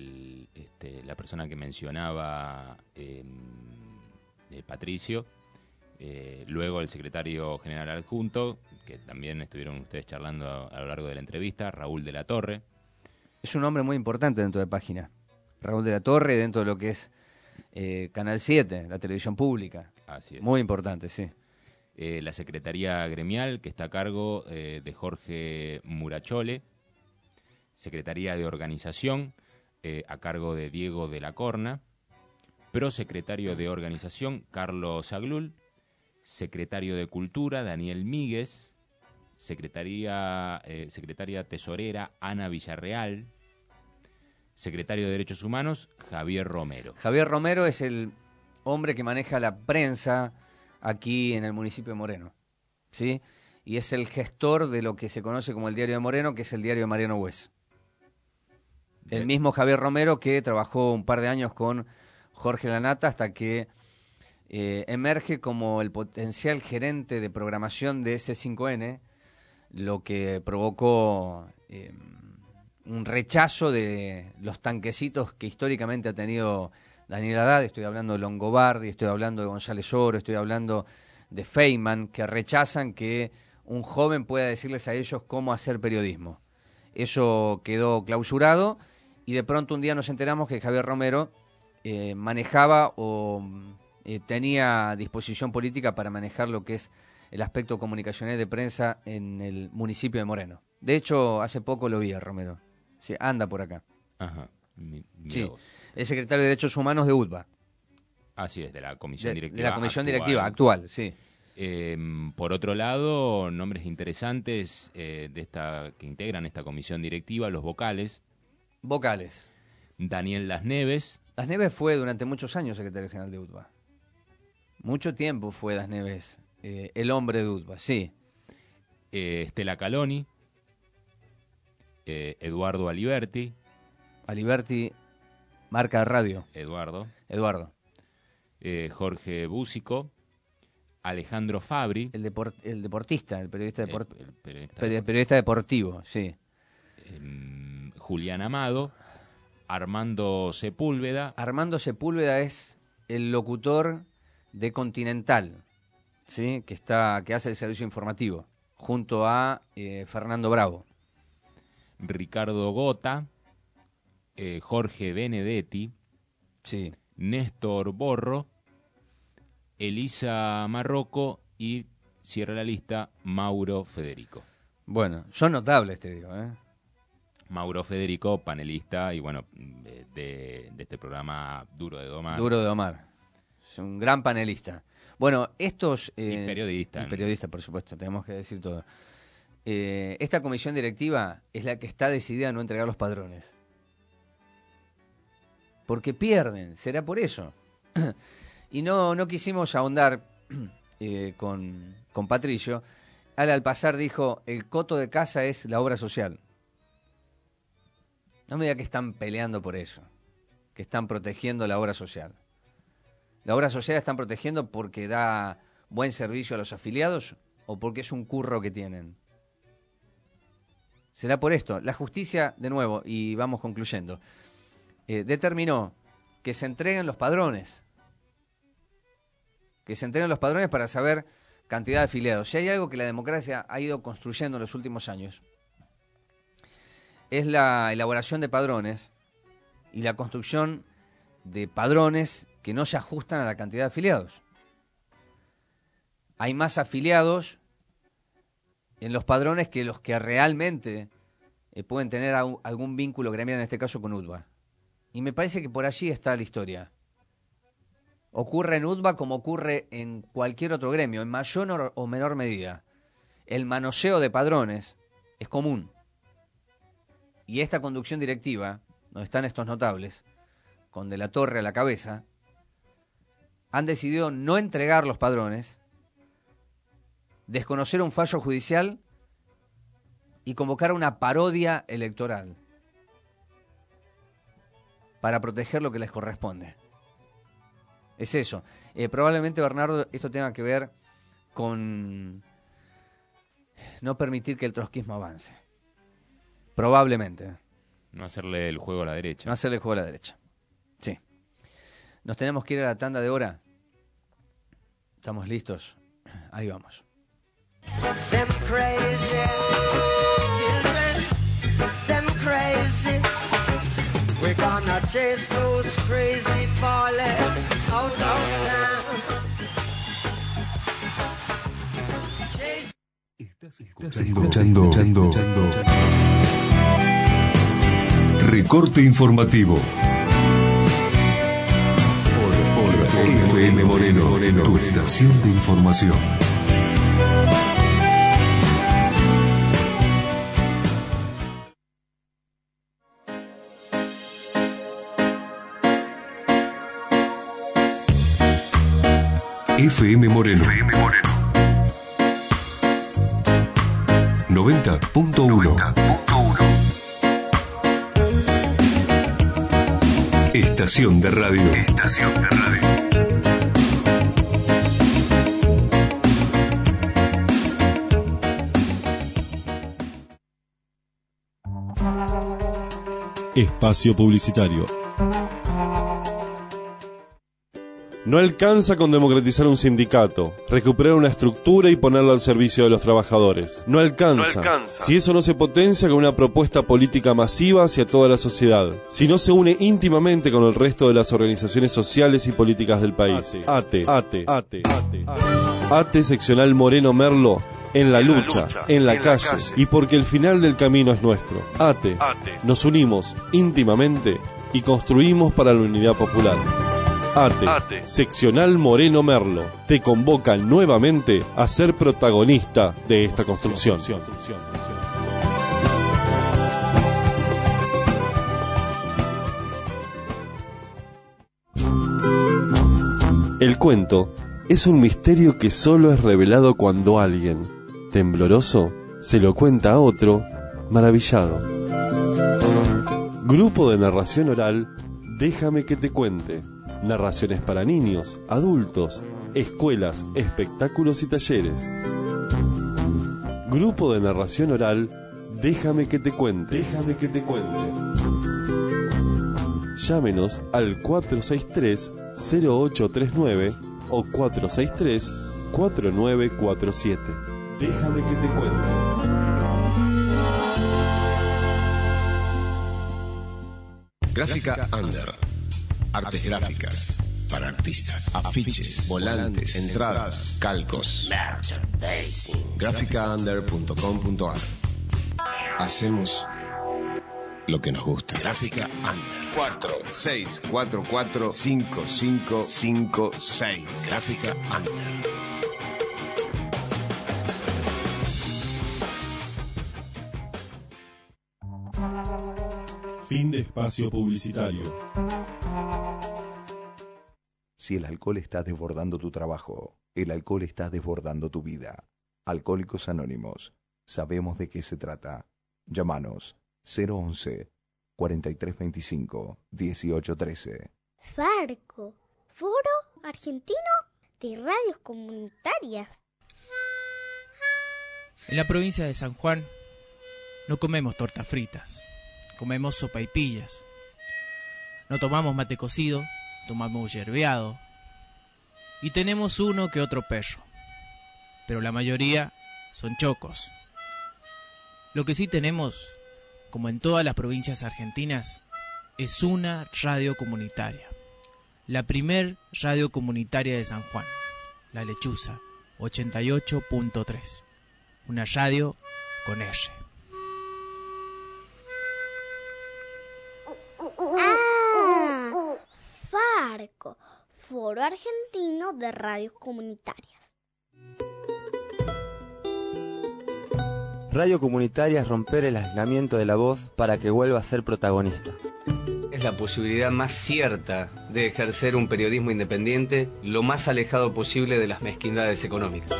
la persona que mencionaba Patricio, luego el secretario general adjunto, que también estuvieron ustedes charlando a lo largo de la entrevista, Raúl de la Torre. Es un hombre muy importante dentro de Página. Raúl de la Torre, dentro de lo que es Canal 7, la televisión pública. Así es. Muy importante, sí. La Secretaría Gremial, que está a cargo de Jorge Murachole. Secretaría de Organización, a cargo de Diego de la Corna. Prosecretario de Organización, Carlos Aglul. Secretario de Cultura, Daniel Míguez. Secretaria Tesorera, Ana Villarreal. Secretario de Derechos Humanos, Javier Romero. Javier Romero es el hombre que maneja la prensa aquí en el municipio de Moreno, ¿sí? Y es el gestor de lo que se conoce como el Diario de Moreno, que es el diario de Mariano Hues. El mismo Javier Romero que trabajó un par de años con Jorge Lanata hasta que emerge como el potencial gerente de programación de C5N, lo que provocó un rechazo de los tanquecitos que históricamente ha tenido Daniel Haddad. Estoy hablando de Longobardi, estoy hablando de González Oro, estoy hablando de Feynman, que rechazan que un joven pueda decirles a ellos cómo hacer periodismo. Eso quedó clausurado y de pronto un día nos enteramos que Javier Romero manejaba o tenía disposición política para manejar lo que es el aspecto comunicacional de prensa en el municipio de Moreno. De hecho, hace poco lo vi a Romero. Sí, anda por acá. Ajá. Sí, es secretario de Derechos Humanos de UTBA. Así es, de la comisión directiva. De la comisión directiva actual, sí. Por otro lado, nombres interesantes que integran esta comisión directiva, los vocales. Vocales. Daniel Las Neves. Las Neves fue durante muchos años secretario general de UTBA. Mucho tiempo fue Las Neves el hombre de UTBA, sí. Estela Caloni. Eduardo Aliberti. Aliberti, marca de radio. Eduardo. Jorge Búsico. Alejandro Fabri. El deportista, el periodista, periodista deportivo, sí. Julián Amado. Armando Sepúlveda. Armando Sepúlveda es el locutor de Continental, ¿sí? que hace el servicio informativo, junto a Fernando Bravo. Ricardo Gota. Jorge Benedetti. Sí. Néstor Borro. Elisa Marroco y cierra la lista Mauro Federico. Bueno, son notables, te digo, Mauro Federico, panelista y bueno, de este programa Duro de Domar. Duro de Domar. Es un gran panelista. Bueno, estos... y periodista. Y periodista, por supuesto, tenemos que decir todo. Esta comisión directiva es la que está decidida a no entregar los padrones. Porque pierden, será por eso. Y no quisimos ahondar con Patricio. Al pasar dijo, el coto de casa es la obra social. No me diga que están peleando por eso, que están protegiendo la obra social. ¿La obra social la están protegiendo porque da buen servicio a los afiliados o porque es un curro que tienen? Será por esto. La justicia, de nuevo, y vamos concluyendo, determinó que se entreguen los padrones. Que se entreguen los padrones para saber cantidad de afiliados. Si hay algo que la democracia ha ido construyendo en los últimos años, es la elaboración de padrones y la construcción de padrones que no se ajustan a la cantidad de afiliados. Hay más afiliados en los padrones que los que realmente pueden tener algún vínculo gremial, en este caso con UTBA. Y me parece que por allí está la historia. Ocurre en UTBA como ocurre en cualquier otro gremio, en mayor o menor medida. El manoseo de padrones es común. Y esta conducción directiva, donde están estos notables, con De la Torre a la cabeza, han decidido no entregar los padrones, desconocer un fallo judicial y convocar una parodia electoral. para proteger lo que les corresponde. Es eso. Probablemente, Bernardo, esto tenga que ver con no permitir que el trotskismo avance. Probablemente. No hacerle el juego a la derecha. No hacerle el juego a la derecha. Sí. Nos tenemos que ir a la tanda de hora. ¿Estamos listos? Ahí vamos. Them crazy children, them crazy. We're gonna chase those crazy ballets out of town. Estás escuchando Recorte Informativo por FM Moreno, tu estación de información. FM Moreno 90.1. Estación de radio. Espacio publicitario. No alcanza con democratizar un sindicato, recuperar una estructura y ponerlo al servicio de los trabajadores. No alcanza. Si eso no se potencia con una propuesta política masiva hacia toda la sociedad. Si no se une íntimamente con el resto de las organizaciones sociales y políticas del país. ATE seccional Moreno Merlo. En la lucha, en la calle. Y porque el final del camino es nuestro. ATE. Nos unimos íntimamente y construimos para la unidad popular. ATE, seccional Moreno Merlo, te convoca nuevamente a ser protagonista de esta construcción. El cuento es un misterio que solo es revelado cuando alguien, tembloroso, se lo cuenta a otro, maravillado. Grupo de narración oral, déjame que te cuente. Narraciones para niños, adultos, escuelas, espectáculos y talleres. Grupo de narración oral, déjame que te cuente. Llámenos al 463-0839 o 463-4947. Déjame que te cuente. Gráfica Under. Artes gráficas para artistas, afiches, volantes, entradas, calcos. Graficaunder.com.ar. Hacemos lo que nos gusta. Gráfica Under. 46445556. Gráfica Under. Fin de espacio publicitario. Si el alcohol está desbordando tu trabajo, el alcohol está desbordando tu vida. Alcohólicos Anónimos. Sabemos de qué se trata. Llámanos 011-4325-1813. Farco, Foro Argentino de Radios Comunitarias. En la provincia de San Juan no comemos tortas fritas, comemos sopaipillas. No tomamos mate cocido, tomamos yerbeado y tenemos uno que otro perro, pero la mayoría son chocos. Lo que sí tenemos, como en todas las provincias argentinas, es una radio comunitaria, la primer radio comunitaria de San Juan, La Lechuza 88.3, una radio con R. Farco, Foro Argentino de Radios Comunitarias. Radio Comunitaria es romper el aislamiento de la voz para que vuelva a ser protagonista. Es la posibilidad más cierta de ejercer un periodismo independiente lo más alejado posible de las mezquindades económicas.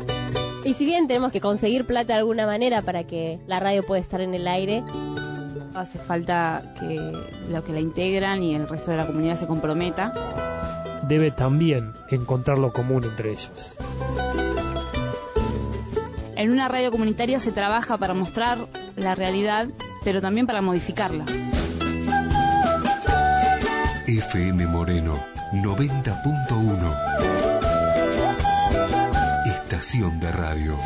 Y si bien tenemos que conseguir plata de alguna manera para que la radio pueda estar en el aire, Hace falta que los que la integran y el resto de la comunidad se comprometa. Debe también encontrar lo común entre ellos. En una radio comunitaria se trabaja para mostrar la realidad, pero también para modificarla. FM Moreno 90.1. Estación de radio.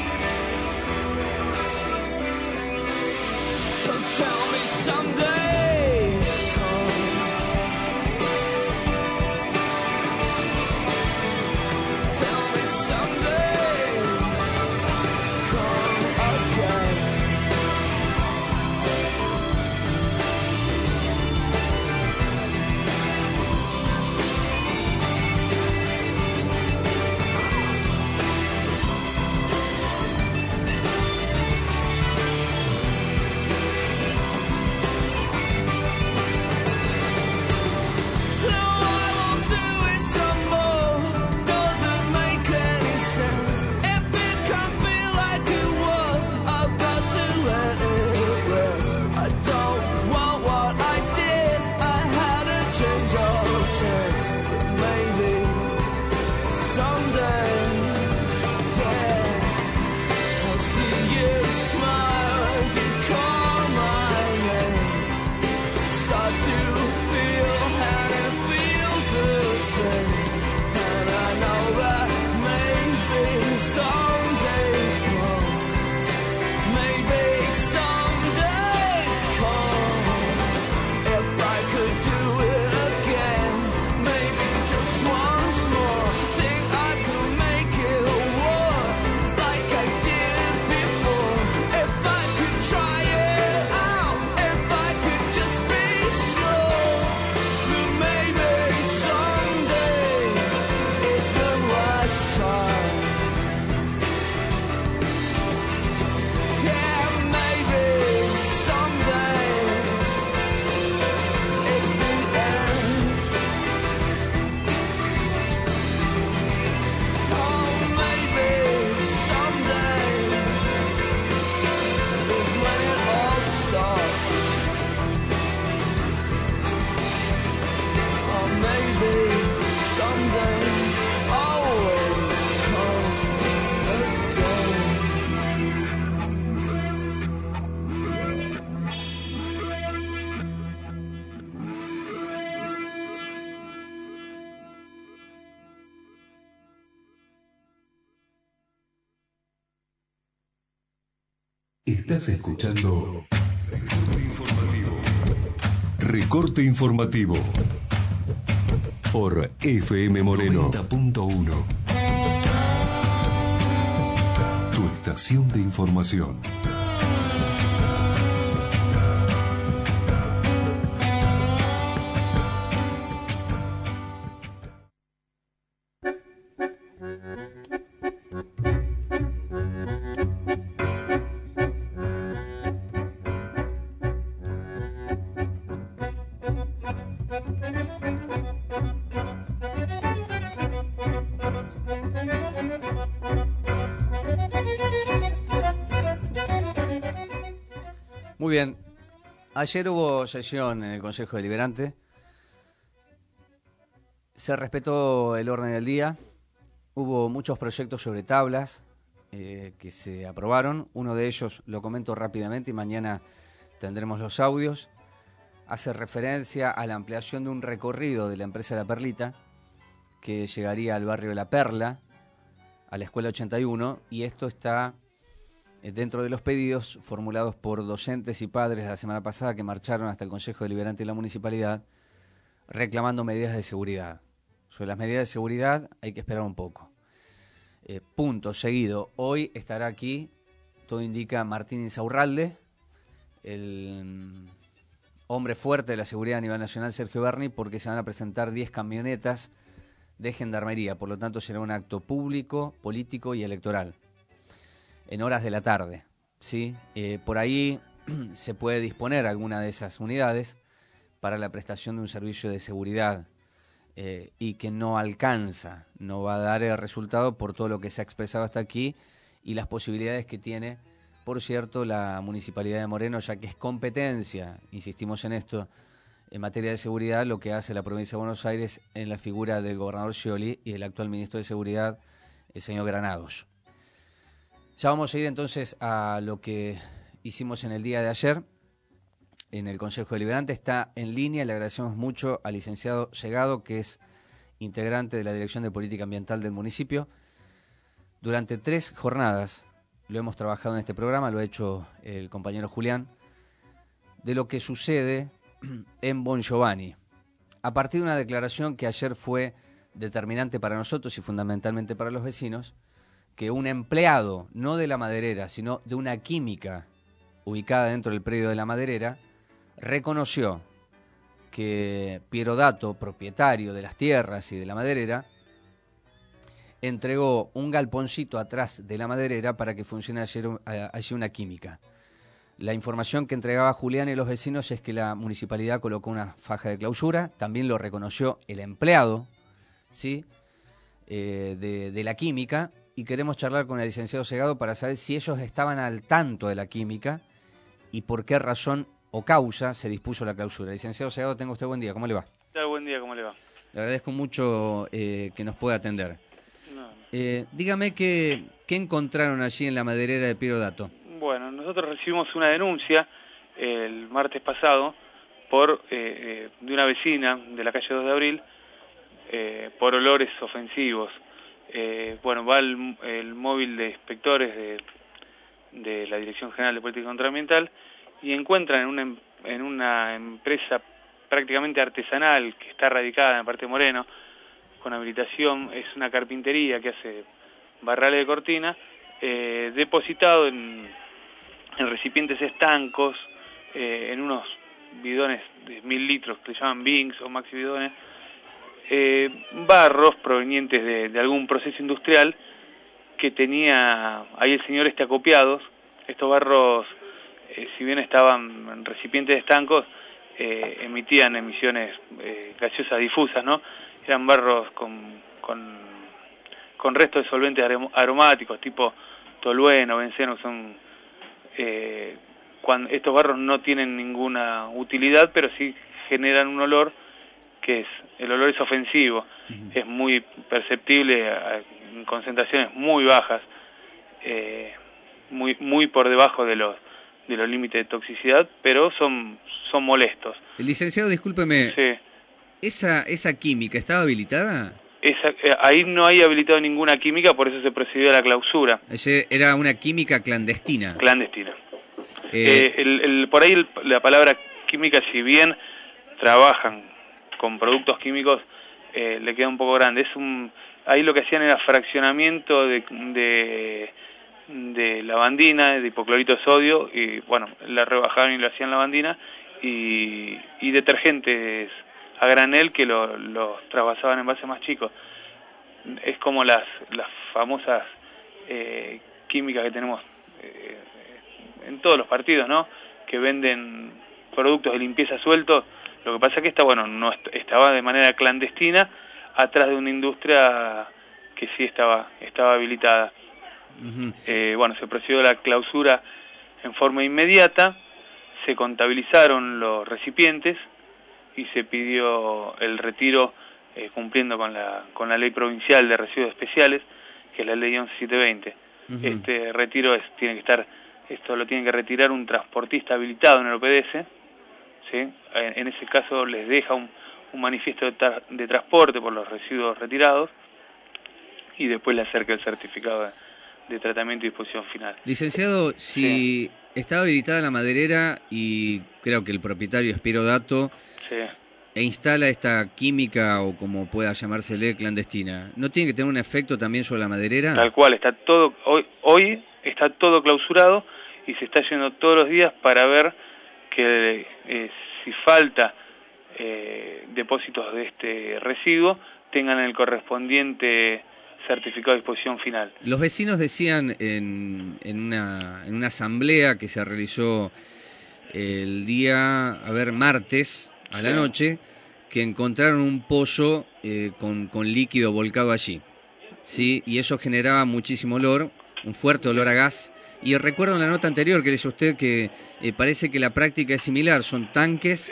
So tell me someday Estás escuchando Recorte Informativo. Recorte Informativo. Por FM Moreno 90.1. Tu estación de información. Muy bien. Ayer hubo sesión en el Consejo Deliberante. Se respetó el orden del día. Hubo muchos proyectos sobre tablas que se aprobaron. Uno de ellos lo comento rápidamente y mañana tendremos los audios. Hace referencia a la ampliación de un recorrido de la empresa La Perlita que llegaría al barrio de La Perla, a la Escuela 81, y esto está dentro de los pedidos formulados por docentes y padres la semana pasada que marcharon hasta el Consejo Deliberante de la Municipalidad reclamando medidas de seguridad. Sobre las medidas de seguridad hay que esperar un poco. Punto seguido. Hoy estará aquí, todo indica, Martín Insaurralde, el hombre fuerte de la seguridad a nivel nacional, Sergio Berni, porque se van a presentar 10 camionetas de gendarmería. Por lo tanto, será un acto público, político y electoral. En horas de la tarde, ¿sí? Por ahí se puede disponer alguna de esas unidades para la prestación de un servicio de seguridad y que no alcanza, no va a dar el resultado por todo lo que se ha expresado hasta aquí y las posibilidades que tiene, por cierto, la Municipalidad de Moreno, ya que es competencia, insistimos en esto, en materia de seguridad, lo que hace la Provincia de Buenos Aires en la figura del gobernador Scioli y del actual ministro de Seguridad, el señor Granados. Ya vamos a ir entonces a lo que hicimos en el día de ayer en el Consejo Deliberante. Está en línea, le agradecemos mucho al licenciado Segado, que es integrante de la Dirección de Política Ambiental del municipio. Durante 3 jornadas lo hemos trabajado en este programa, lo ha hecho el compañero Julián, de lo que sucede en Bon Giovanni. A partir de una declaración que ayer fue determinante para nosotros y fundamentalmente para los vecinos, que un empleado, no de la maderera, sino de una química ubicada dentro del predio de la maderera, reconoció que Piero Dato, propietario de las tierras y de la maderera, entregó un galponcito atrás de la maderera para que funcione allí una química. La información que entregaba Julián y los vecinos es que la municipalidad colocó una faja de clausura, también lo reconoció el empleado, ¿sí? De la química, y queremos charlar con el licenciado Segado para saber si ellos estaban al tanto de la química y por qué razón o causa se dispuso la clausura. Licenciado Segado, tenga usted buen día, ¿cómo le va? Buen día, ¿cómo le va? Le agradezco mucho que nos pueda atender. Dígame qué encontraron allí en la maderera de Piero Dato. Bueno, nosotros recibimos una denuncia el martes pasado de una vecina de la calle 2 de Abril por olores ofensivos. Va el móvil de inspectores de la Dirección General de Política Contraambiental y encuentran en una empresa prácticamente artesanal que está radicada en la parte de Moreno, con habilitación, es una carpintería que hace barrales de cortina, depositado en recipientes estancos, en unos bidones de 1000 litros que se llaman Binks o maxi bidones, barros provenientes de algún proceso industrial que tenía ahí el señor acopiados. Estos barros, si bien estaban en recipientes estancos, emitían emisiones gaseosas difusas, ¿no? Eran barros con restos de solventes aromáticos tipo tolueno, benceno, son cuando estos barros no tienen ninguna utilidad, pero sí generan un olor el olor es ofensivo, es muy perceptible en concentraciones muy bajas, muy por debajo de los límites de toxicidad, pero son molestos. El licenciado, discúlpeme, sí. ¿Esa química estaba habilitada? Ahí no hay habilitado ninguna química, por eso se procedió a la clausura. Era una química clandestina. Clandestina. Por ahí la palabra química, si bien trabajan con productos químicos, le queda un poco grande. Ahí lo que hacían era fraccionamiento de lavandina, de hipoclorito de sodio, y bueno, la rebajaban y lo hacían lavandina, y detergentes a granel que los trasvasaban en envases más chicos. Es como las famosas químicas que tenemos en todos los partidos, ¿no? Que venden productos de limpieza sueltos. Lo que pasa es que estaba de manera clandestina atrás de una industria que sí estaba habilitada. Se procedió a la clausura en forma inmediata, se contabilizaron los recipientes y se pidió el retiro cumpliendo con la ley provincial de residuos especiales, que es la ley 11720. Este retiro esto lo tiene que retirar un transportista habilitado en el OPDS, ¿sí? En ese caso les deja un manifiesto de transporte por los residuos retirados y después le acerca el certificado de tratamiento y disposición final. Licenciado, si está habilitada la maderera y creo que el propietario es Piero Dato, e instala esta química, o como pueda llamársele, clandestina, ¿no tiene que tener un efecto también sobre la maderera? Tal cual, está todo hoy está todo clausurado y se está yendo todos los días para ver que si falta depósitos de este residuo tengan el correspondiente certificado de disposición final. Los vecinos decían en una asamblea que se realizó el día, martes a la noche, que encontraron un pozo con líquido volcado allí, ¿sí? Y eso generaba muchísimo olor, un fuerte olor a gas. Y recuerdo en la nota anterior que le dice usted que parece que la práctica es similar, son tanques.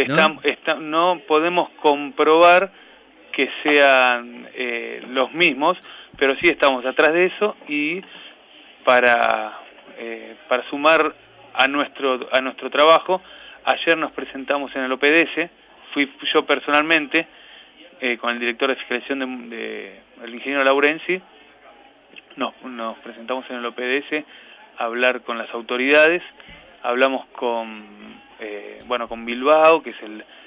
No podemos comprobar que sean los mismos, pero sí estamos atrás de eso, y para sumar a nuestro trabajo, ayer nos presentamos en el OPDS, fui yo personalmente con el director de fiscalización el ingeniero Laurenzi, nos presentamos en el OPDS a hablar con las autoridades, hablamos con Bilbao, que es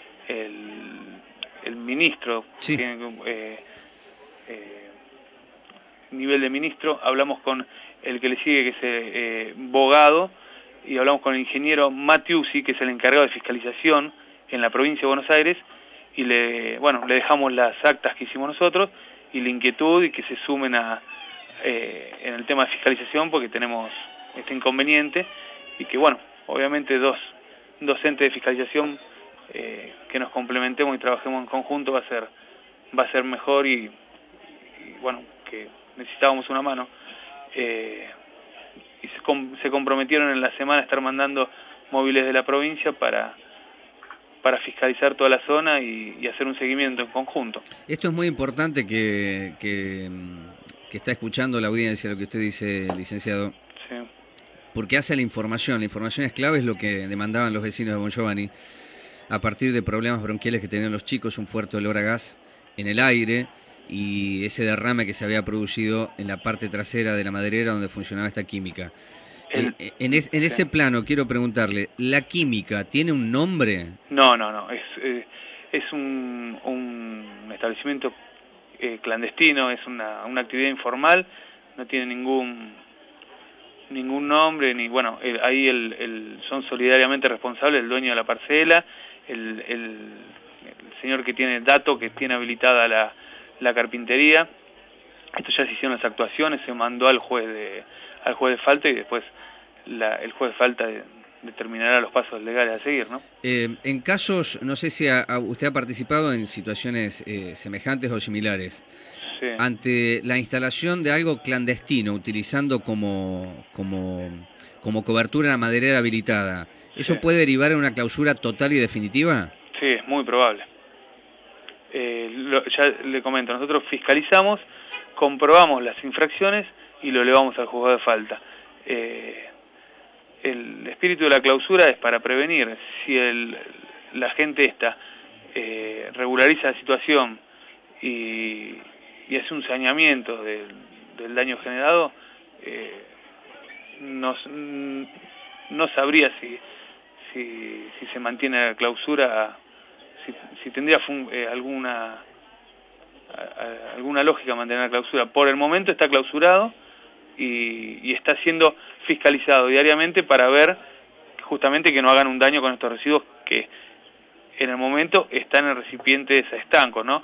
el ministro, nivel de ministro, hablamos con el que le sigue, que es Bogado, y hablamos con el ingeniero Matiusi, que es el encargado de fiscalización en la provincia de Buenos Aires, y le dejamos las actas que hicimos nosotros y la inquietud, y que se sumen en el tema de fiscalización, porque tenemos este inconveniente, y que obviamente dos entes de fiscalización que nos complementemos y trabajemos en conjunto va a ser mejor, y que necesitábamos una mano, y se comprometieron en la semana a estar mandando móviles de la provincia para fiscalizar toda la zona y hacer un seguimiento en conjunto. Esto es muy importante que está escuchando la audiencia lo que usted dice, licenciado, porque hace la información es clave, es lo que demandaban los vecinos de Bon Giovanni, a partir de problemas bronquiales que tenían los chicos, un fuerte olor a gas en el aire, y ese derrame que se había producido en la parte trasera de la maderera donde funcionaba esta química. En ese plano quiero preguntarle, ¿la química tiene un nombre? No, es un establecimiento clandestino, es una actividad informal, no tiene ningún nombre, ahí son solidariamente responsables el dueño de la parcela, el señor que tiene dato, que tiene habilitada la carpintería. Esto ya se hicieron las actuaciones, se mandó al juez de falta, y después el juez de falta determinará los pasos legales a seguir, ¿no? En casos, no sé si usted ha participado en situaciones semejantes o similares, ante la instalación de algo clandestino, utilizando como cobertura la maderera habilitada, ¿eso puede derivar en una clausura total y definitiva? Sí, es muy probable. Ya le comento, nosotros fiscalizamos, comprobamos las infracciones y lo elevamos al juzgado de falta. El espíritu de la clausura es para prevenir. Si la gente regulariza la situación y hace un saneamiento del daño generado, no sabría si se mantiene la clausura, si tendría alguna lógica mantener la clausura. Por el momento está clausurado y está siendo fiscalizado diariamente para ver justamente que no hagan un daño con estos residuos que en el momento están en recipientes estancos, ¿no?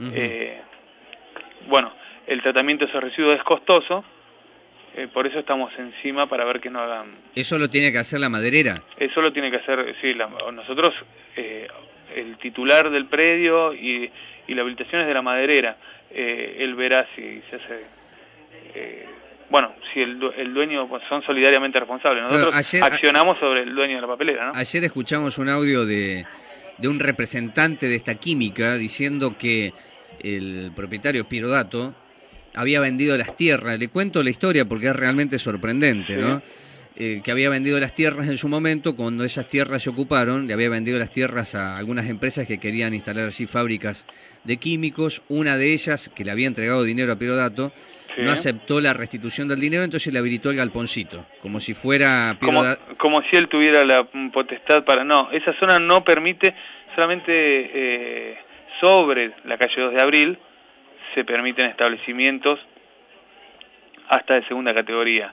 Bueno, el tratamiento de esos residuos es costoso, por eso estamos encima para ver que no hagan... ¿Eso lo tiene que hacer la maderera? Eso lo tiene que hacer, sí, nosotros, el titular del predio y la habilitación es de la maderera. Él verá si se hace... bueno, si el dueño, pues, son solidariamente responsables. Nosotros accionamos sobre el dueño de la papelera, ¿no? Ayer escuchamos un audio de un representante de esta química diciendo que el propietario Piero Dato había vendido las tierras. Le cuento la historia porque es realmente sorprendente, ¿no? Que había vendido las tierras en su momento, cuando esas tierras se ocuparon, le había vendido las tierras a algunas empresas que querían instalar allí fábricas de químicos. Una de ellas, que le había entregado dinero a Piero Dato, no aceptó la restitución del dinero, entonces le habilitó el galponcito, como si fuera como si él tuviera la potestad para... No, esa zona no permite, solamente sobre la calle 2 de Abril se permiten establecimientos hasta de segunda categoría.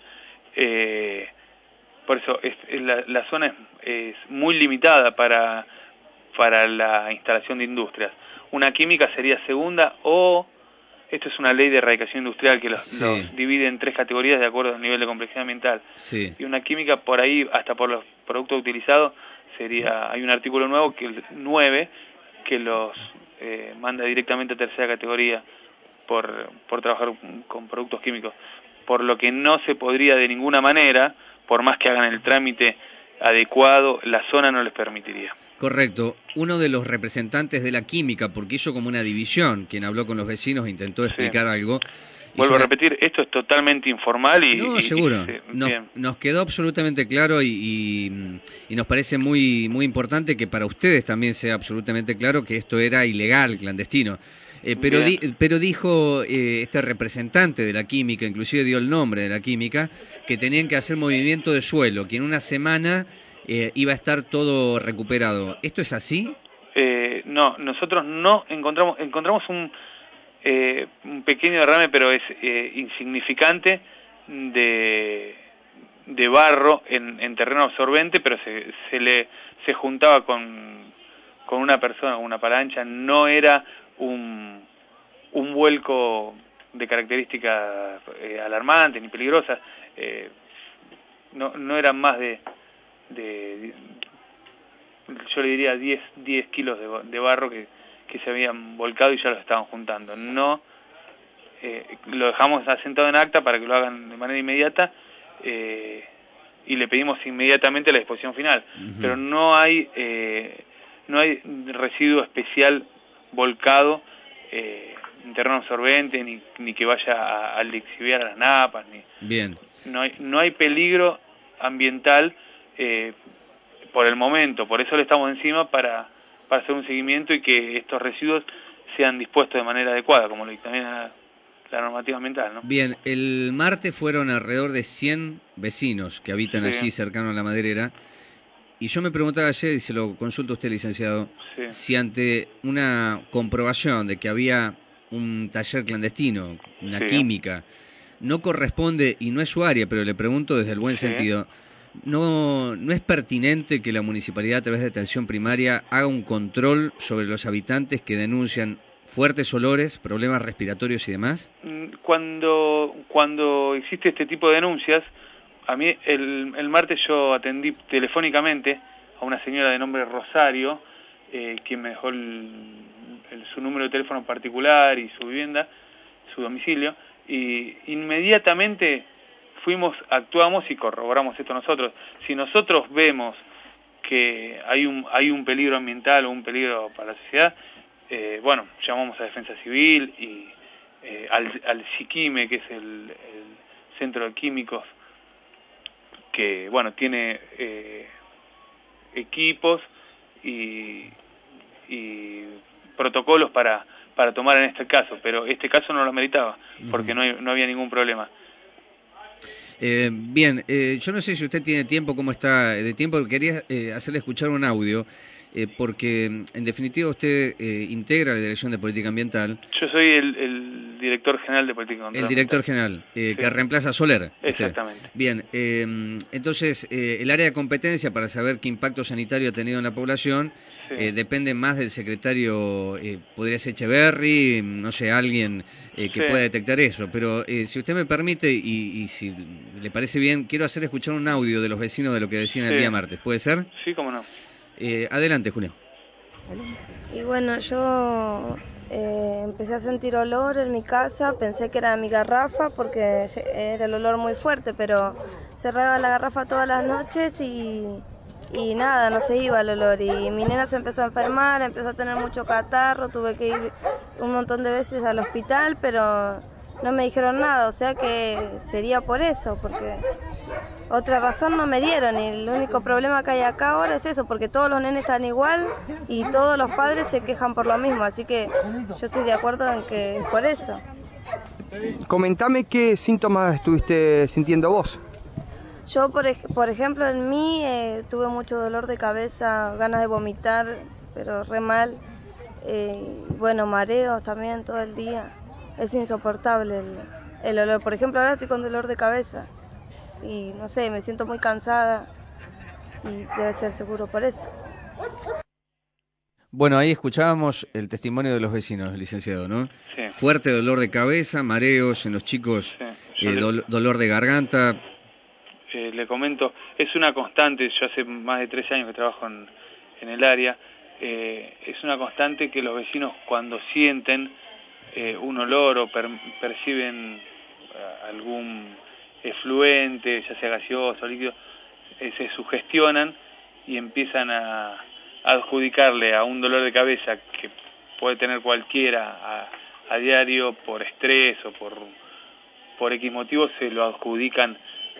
Por eso la zona es muy limitada para la instalación de industrias. Una química sería segunda o... Esto es una ley de erradicación industrial que los divide en 3 categorías de acuerdo al nivel de complejidad ambiental. Y una química por ahí, hasta por los productos utilizados, hay un artículo nuevo, que el 9, que los manda directamente a tercera categoría por trabajar con productos químicos. Por lo que no se podría de ninguna manera, por más que hagan el trámite adecuado, la zona no les permitiría. Correcto. Uno de los representantes de la química, porque hizo como una división, quien habló con los vecinos e intentó explicar algo. Vuelvo a repetir, esto es totalmente informal y... No, seguro. Nos quedó absolutamente claro y nos parece muy, muy importante que para ustedes también sea absolutamente claro que esto era ilegal, clandestino. Pero dijo este representante de la química, inclusive dio el nombre de la química, que tenían que hacer movimiento de suelo, que en una semana... iba a estar todo recuperado. ¿Esto es así? No, nosotros no encontramos un pequeño derrame, pero es insignificante, de barro en terreno absorbente, pero se juntaba con una persona, con una avalancha. No era un vuelco de características alarmantes ni peligrosas. No eran más yo le diría 10 kilos de barro que se habían volcado y ya los estaban juntando. No, lo dejamos asentado en acta para que lo hagan de manera inmediata y le pedimos inmediatamente la disposición final. Pero no hay residuo especial volcado en terreno absorbente ni que vaya a lixiviar a las napas. Bien. No hay peligro ambiental por el momento, por eso le estamos encima para hacer un seguimiento y que estos residuos sean dispuestos de manera adecuada, como lo dictamina la normativa ambiental, ¿no? Bien, el martes fueron alrededor de 100 vecinos que habitan allí cercano a la maderera, y yo me preguntaba ayer, y se lo consulto a usted, licenciado, si ante una comprobación de que había un taller clandestino, una química, no corresponde, y no es su área, pero le pregunto desde el buen sentido, ¿no es pertinente que la municipalidad a través de atención primaria haga un control sobre los habitantes que denuncian fuertes olores, problemas respiratorios y demás? Cuando existe este tipo de denuncias, a mí el martes yo atendí telefónicamente a una señora de nombre Rosario, quien me dejó su número de teléfono particular y su vivienda, su domicilio, y inmediatamente actuamos y corroboramos esto nosotros. Si nosotros vemos que hay un peligro ambiental o un peligro para la sociedad, llamamos a Defensa Civil y al SIQUIME, que es el Centro de Químicos, que tiene equipos y protocolos para tomar en este caso, pero este caso no lo meritaba porque no había ningún problema. Bien, yo no sé si usted tiene tiempo, cómo está de tiempo, quería hacerle escuchar un audio, porque en definitiva usted integra la Dirección de Política Ambiental. Yo soy el director general de Política Ambiental. El director general, Sí. que reemplaza a Soler. Exactamente. Bien, entonces el área de competencia para saber qué impacto sanitario ha tenido en la población depende más del secretario, podría ser Echeverry, no sé, alguien que pueda detectar eso. Pero si usted me permite y si le parece bien, quiero hacer escuchar un audio de los vecinos de lo que decían el día martes. ¿Puede ser? Sí, cómo no. Adelante, Julio. Y bueno, yo empecé a sentir olor en mi casa, pensé que era mi garrafa porque era el olor muy fuerte, pero cerraba la garrafa todas las noches y nada, no se iba el olor. Y mi nena se empezó a enfermar, empezó a tener mucho catarro, tuve que ir un montón de veces al hospital, pero no me dijeron nada, o sea que sería por eso, porque otra razón no me dieron, y el único problema que hay acá ahora es eso, porque todos los nenes están igual y todos los padres se quejan por lo mismo, así que yo estoy de acuerdo en que es por eso. Comentame qué síntomas estuviste sintiendo vos. Yo, por ejemplo, en mí tuve mucho dolor de cabeza, ganas de vomitar, pero re mal, bueno, mareos también todo el día, es insoportable el olor. Por ejemplo, ahora estoy con dolor de cabeza y no sé, me siento muy cansada y debe ser seguro por eso. Bueno, ahí escuchábamos el testimonio de los vecinos, licenciado, ¿no? Sí. Fuerte dolor de cabeza, mareos en los chicos, dolor de garganta. Le comento, es una constante, yo hace más de 13 años que trabajo en el área, es una constante que los vecinos cuando sienten un olor o perciben algún efluente, ya sea gaseoso o líquido, se sugestionan y empiezan a adjudicarle a un dolor de cabeza que puede tener cualquiera a diario por estrés o por X motivo, se lo adjudican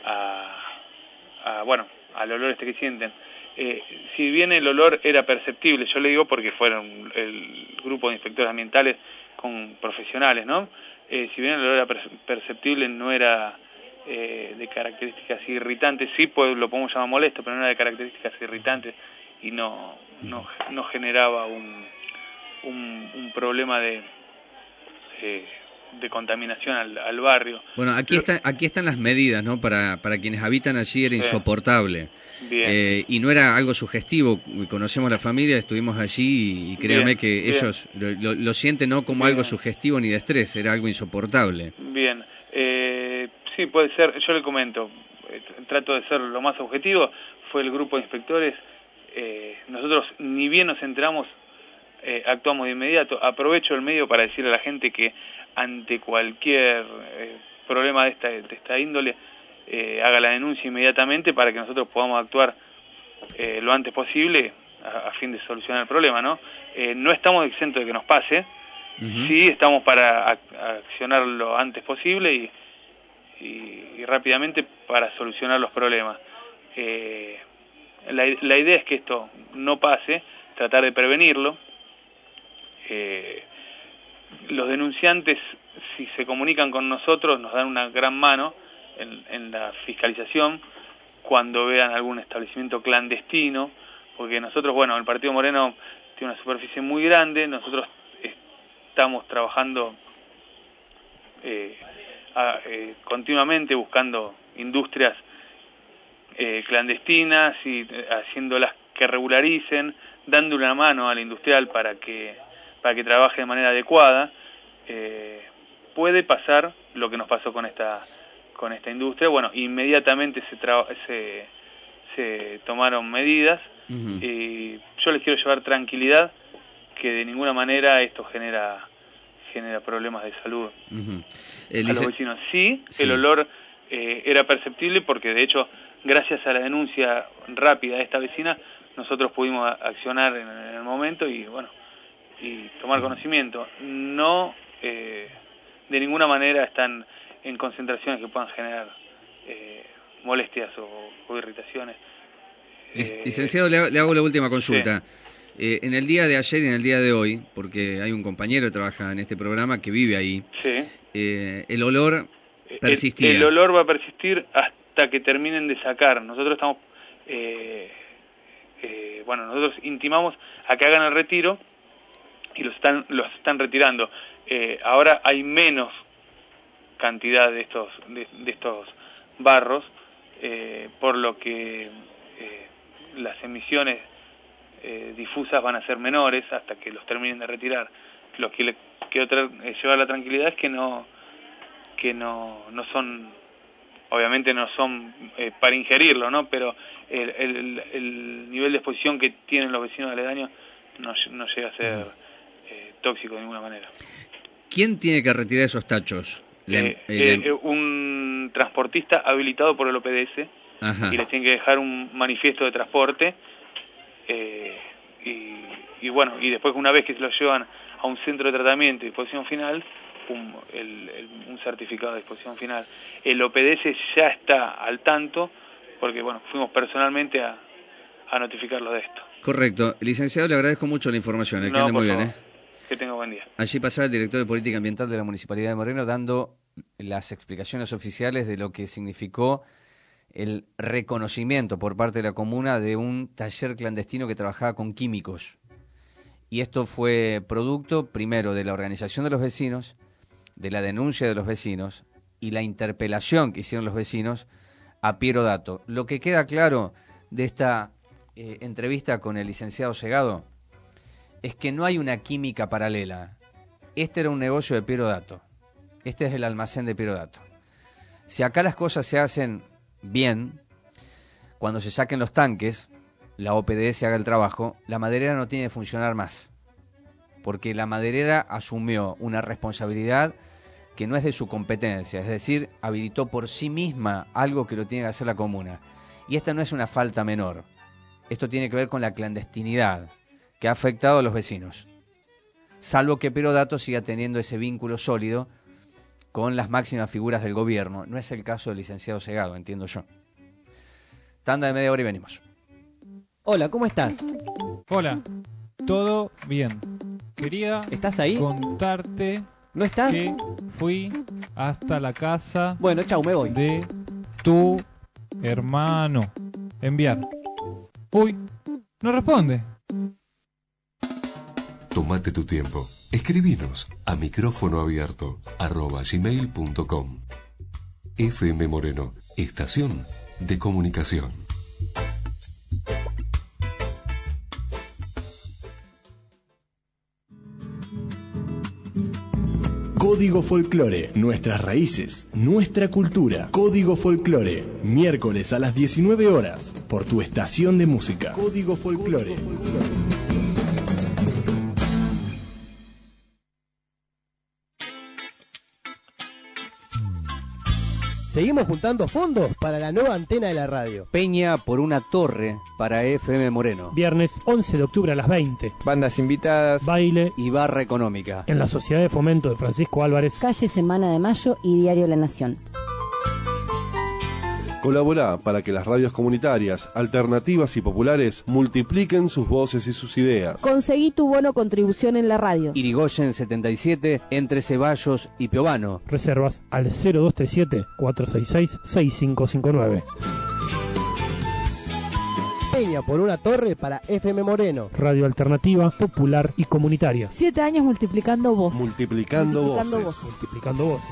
bueno, al olor que sienten. Si bien el olor era perceptible, yo le digo porque fueron el grupo de inspectores ambientales con profesionales, ¿no? Si bien el olor era perceptible, no era de características irritantes, sí lo podemos llamar molesto, pero no era de características irritantes y no generaba un problema de contaminación al barrio. Bueno, aquí están las medidas, ¿no? Para quienes habitan allí era insoportable. Bien. Y no era algo sugestivo. Conocemos la familia, estuvimos allí y créanme que ellos lo sienten no como algo sugestivo ni de estrés, era algo insoportable. Bien. Sí, puede ser. Yo le comento, trato de ser lo más objetivo. Fue el grupo de inspectores. Nosotros, ni bien nos enteramos, actuamos de inmediato. Aprovecho el medio para decirle a la gente que ante cualquier problema de esta índole, haga la denuncia inmediatamente para que nosotros podamos actuar lo antes posible a fin de solucionar el problema, ¿no? No estamos exentos de que nos pase, sí estamos para accionar lo antes posible y rápidamente para solucionar los problemas. La idea es que esto no pase, tratar de prevenirlo. Los denunciantes, si se comunican con nosotros, nos dan una gran mano en la fiscalización cuando vean algún establecimiento clandestino, porque nosotros, bueno, el Partido Moreno tiene una superficie muy grande, nosotros estamos trabajando continuamente buscando industrias clandestinas y haciéndolas que regularicen, dando una mano al industrial para que trabaje de manera adecuada. Puede pasar lo que nos pasó con esta industria. Bueno, inmediatamente se tomaron medidas y yo les quiero llevar tranquilidad que de ninguna manera esto genera problemas de salud a los vecinos. Sí, el olor era perceptible porque de hecho gracias a la denuncia rápida de esta vecina nosotros pudimos accionar en el momento y bueno, y tomar conocimiento. No de ninguna manera están en concentraciones que puedan generar molestias o irritaciones. Licenciado, le hago la última consulta. En el día de ayer y en el día de hoy, porque hay un compañero que trabaja en este programa que vive ahí, el olor el olor va a persistir hasta que terminen de sacar. Nosotros estamos, nosotros intimamos a que hagan el retiro y los están retirando. Ahora hay menos cantidad de estos barros, por lo que las emisiones difusas van a ser menores hasta que los terminen de retirar. Lo que lleva la tranquilidad es que no son, obviamente no son para ingerirlo, ¿no? Pero el nivel de exposición que tienen los vecinos aledaños no llega a ser tóxico de ninguna manera. ¿Quién tiene que retirar esos tachos? Un transportista habilitado por el OPDS. Ajá. Y les tienen que dejar un manifiesto de transporte y después, una vez que se lo llevan a un centro de tratamiento y disposición final, un certificado de disposición final. El OPDS ya está al tanto porque fuimos personalmente a notificarlo de esto. Correcto. Licenciado, le agradezco mucho la información. Que ande muy bien. Que tenga buen día. Allí pasaba el director de Política Ambiental de la Municipalidad de Moreno dando las explicaciones oficiales de lo que significó el reconocimiento por parte de la comuna de un taller clandestino que trabajaba con químicos. Y esto fue producto, primero, de la organización de los vecinos, de la denuncia de los vecinos y la interpelación que hicieron los vecinos a Piero Dato. Lo que queda claro de esta entrevista con el licenciado Segado es que no hay una química paralela. Este era un negocio de Piero Dato. Este es el almacén de Piero Dato. Si acá las cosas se hacen bien, cuando se saquen los tanques, la OPDS haga el trabajo, la maderera no tiene que funcionar más. Porque la maderera asumió una responsabilidad que no es de su competencia, es decir, habilitó por sí misma algo que lo tiene que hacer la comuna. Y esta no es una falta menor. Esto tiene que ver con la clandestinidad que ha afectado a los vecinos. Salvo que Piero Dato siga teniendo ese vínculo sólido con las máximas figuras del gobierno. No es el caso del licenciado Segado, entiendo yo. Tanda de media hora y venimos. Hola, ¿cómo estás? Hola, todo bien. ¿Estás ahí? Contarte ¿No estás? que fui hasta la casa Bueno, chau, me voy. de tu hermano. Enviar. Uy, no responde. Tómate tu tiempo. Escribinos a micrófonoabierto@gmail.com. FM Moreno, estación de comunicación. Código Folclore, nuestras raíces, nuestra cultura. Código Folclore, miércoles a las 19 horas, por tu estación de música. Código Folclore. Seguimos juntando fondos para la nueva antena de la radio. Peña por una torre para FM Moreno. Viernes 11 de octubre a las 20. Bandas invitadas, baile y barra económica. En la Sociedad de Fomento de Francisco Álvarez. Calle Semana de Mayo y Diario La Nación. Colaborá para que las radios comunitarias, alternativas y populares multipliquen sus voces y sus ideas. Conseguí tu bono contribución en la radio. Irigoyen 77, entre Ceballos y Piovano. Reservas al 0237-466-6559. Peña por una torre para FM Moreno. Radio alternativa, popular y comunitaria. 7 años multiplicando voces. Multiplicando voces. Multiplicando voces.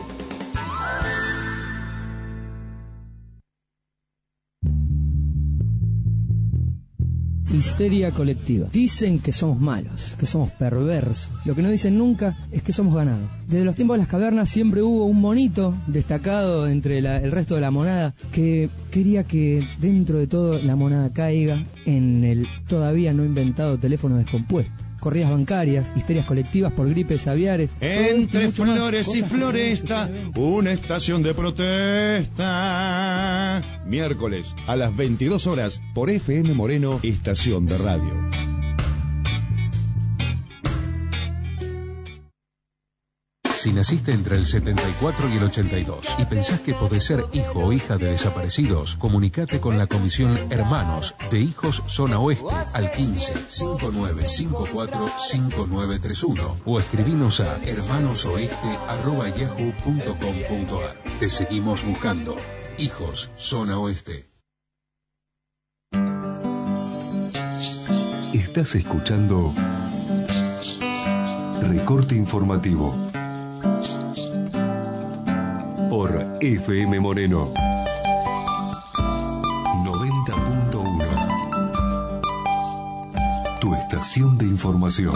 Histeria colectiva. Dicen que somos malos, que somos perversos. Lo que no dicen nunca es que somos ganados. Desde los tiempos de las cavernas siempre hubo un monito destacado entre el resto de la monada que quería que dentro de todo la monada caiga en el todavía no inventado teléfono descompuesto. Corridas bancarias, histerias colectivas por gripes aviares. Entre flores y floresta, una estación de protesta. Miércoles a las 22 horas por FM Moreno, estación de radio. Si naciste entre el 74 y el 82 y pensás que podés ser hijo o hija de desaparecidos, comunicate con la Comisión Hermanos de Hijos Zona Oeste al 15 5954 5931 o escribinos a hermanosoeste@yahoo.com.ar. Te seguimos buscando. Hijos Zona Oeste. Estás escuchando Recorte Informativo por FM Moreno 90.1. Tu estación de información.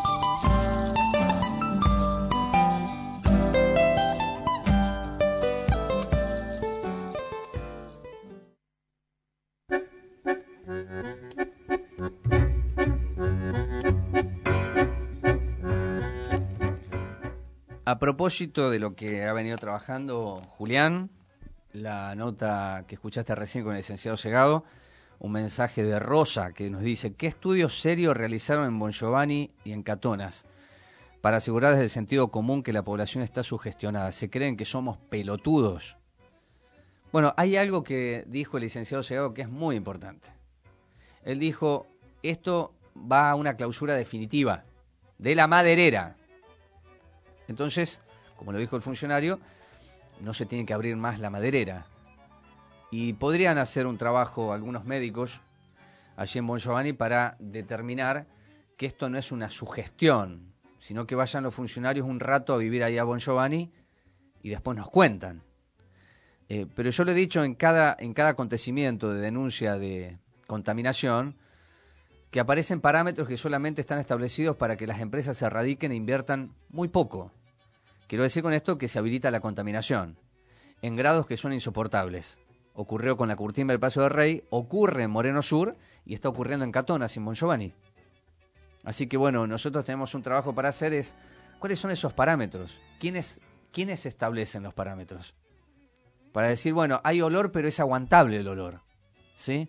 A propósito de lo que ha venido trabajando Julián, la nota que escuchaste recién con el licenciado Segado, un mensaje de Rosa que nos dice: ¿qué estudios serios realizaron en Bongiovanni y en Catonas para asegurar desde el sentido común que la población está sugestionada? ¿Se creen que somos pelotudos? Bueno, hay algo que dijo el licenciado Segado que es muy importante. Él dijo, esto va a una clausura definitiva de la maderera. Entonces, como lo dijo el funcionario, no se tiene que abrir más la maderera. Y podrían hacer un trabajo algunos médicos allí en Bongiovanni para determinar que esto no es una sugestión, sino que vayan los funcionarios un rato a vivir ahí a Bongiovanni y después nos cuentan. Pero yo lo he dicho en cada acontecimiento de denuncia de contaminación, que aparecen parámetros que solamente están establecidos para que las empresas se radiquen e inviertan muy poco. Quiero decir con esto que se habilita la contaminación en grados que son insoportables. Ocurrió con la Curtimba del Paso del Rey, ocurre en Moreno Sur y está ocurriendo en Catonas y en Bongiovanni. Así que bueno, nosotros tenemos un trabajo para hacer, es ¿cuáles son esos parámetros? ¿Quiénes establecen los parámetros? Para decir, bueno, hay olor, pero es aguantable el olor, ¿sí?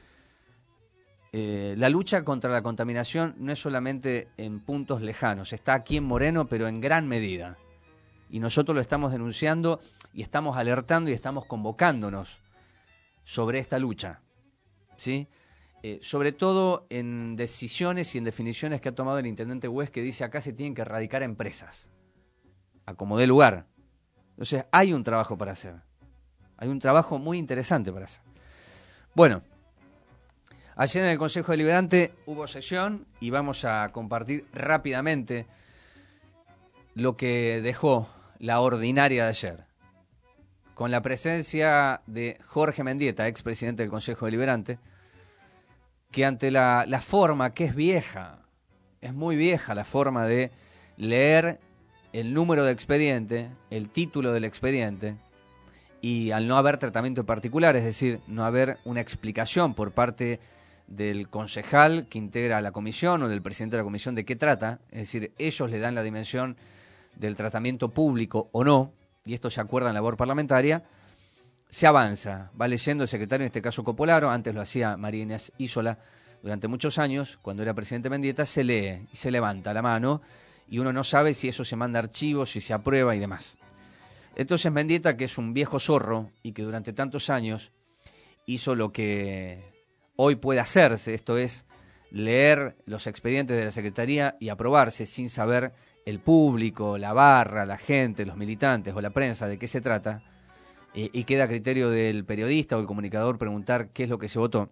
La lucha contra la contaminación no es solamente en puntos lejanos, está aquí en Moreno, pero en gran medida. Y nosotros lo estamos denunciando y estamos alertando y estamos convocándonos sobre esta lucha, ¿sí? Sobre todo en decisiones y en definiciones que ha tomado el intendente Hues, que dice acá se tienen que erradicar empresas, a como dé lugar. Entonces hay un trabajo para hacer, hay un trabajo muy interesante para hacer. Bueno, ayer en el Consejo Deliberante hubo sesión y vamos a compartir rápidamente lo que dejó la ordinaria de ayer, con la presencia de Jorge Mendieta, expresidente del Consejo Deliberante, que ante la forma que es vieja, es muy vieja la forma de leer el número de expediente, el título del expediente, y al no haber tratamiento particular, es decir, no haber una explicación por parte del concejal que integra la comisión o del presidente de la comisión de qué trata, es decir, ellos le dan la dimensión del tratamiento público o no, y esto se acuerda en labor parlamentaria, se avanza, va leyendo el secretario, en este caso Copolaro, antes lo hacía María Inés Isola durante muchos años, cuando era presidente Mendieta, se lee y se levanta la mano, y uno no sabe si eso se manda a archivos, si se aprueba y demás. Entonces Mendieta, que es un viejo zorro y que durante tantos años hizo lo que hoy puede hacerse, esto es leer los expedientes de la Secretaría y aprobarse sin saber el público, la barra, la gente, los militantes o la prensa de qué se trata, y queda a criterio del periodista o el comunicador preguntar qué es lo que se votó.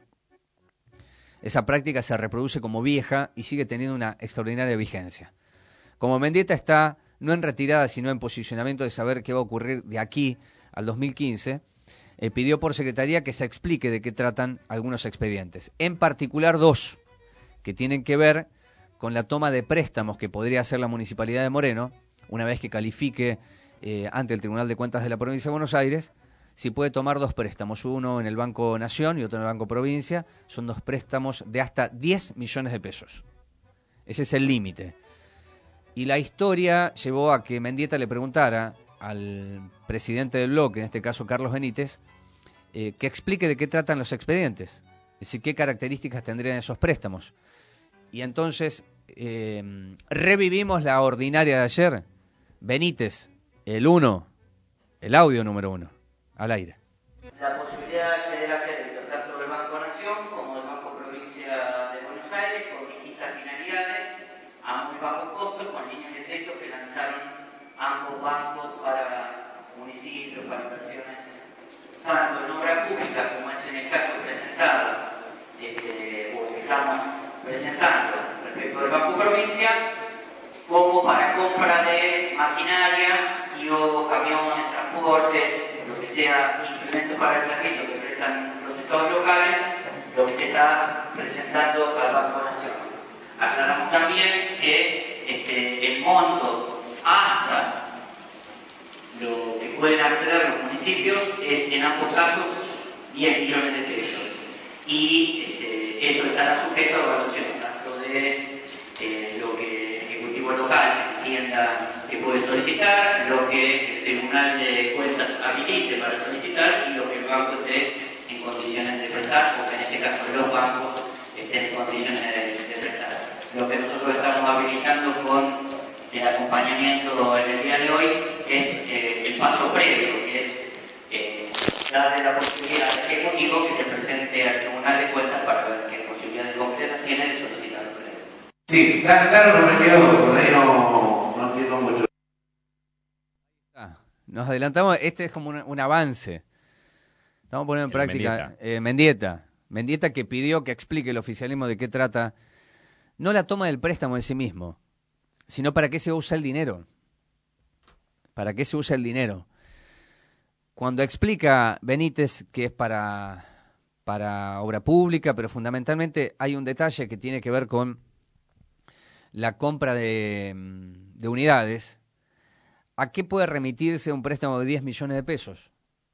Esa práctica se reproduce como vieja y sigue teniendo una extraordinaria vigencia. Como Mendieta está no en retirada, sino en posicionamiento de saber qué va a ocurrir de aquí al 2015, pidió por secretaría que se explique de qué tratan algunos expedientes. En particular dos, que tienen que ver con la toma de préstamos que podría hacer la Municipalidad de Moreno, una vez que califique ante el Tribunal de Cuentas de la Provincia de Buenos Aires, si puede tomar dos préstamos, uno en el Banco Nación y otro en el Banco Provincia. Son dos préstamos de hasta 10 millones de pesos. Ese es el límite. Y la historia llevó a que Mendieta le preguntara al presidente del bloque, en este caso Carlos Benítez, que explique de qué tratan los expedientes, es decir, qué características tendrían esos préstamos. Y entonces revivimos la ordinaria de ayer, Benítez, el audio número 1, al aire. La posibilidad de acceder a crédito tanto del Banco Nación como del Banco Provincia de Buenos Aires con distintas finalidades a muy bajo costo, con líneas de crédito que lanzaron ambos bancos para municipios, para inversiones tanto en obra pública como es en el caso presentado o que estamos presentando respecto del Banco Provincia, como para compra de maquinaria y o camiones, transportes, lo que sea, instrumentos para el servicio que prestan los estados locales, lo que se está presentando al Banco Nación. Aclaramos también que el monto hasta lo que pueden acceder los municipios es en ambos casos 10 millones de pesos. Y eso estará sujeto a evaluación tanto de lo que el Ejecutivo local entienda que puede solicitar, lo que el Tribunal de Cuentas habilite para solicitar y lo que el banco esté en condiciones de prestar, o que en este caso los bancos estén en condiciones de prestar. Lo que nosotros estamos habilitando con el acompañamiento en el día de hoy es el paso previo, que es darle la posibilidad al Ejecutivo que se presente al Tribunal de Cuentas para ver qué posibilidades concretas tiene de solicitar el crédito. Sí, claro, no me quedo, por ahí no entiendo mucho. Nos adelantamos, este es como un avance. Estamos poniendo en práctica Mendieta que pidió que explique el oficialismo de qué trata, no la toma del préstamo en sí mismo, sino para qué se usa el dinero. ¿Para qué se usa el dinero? Cuando explica Benítez que es para obra pública, pero fundamentalmente hay un detalle que tiene que ver con la compra de unidades. ¿A qué puede remitirse un préstamo de 10 millones de pesos?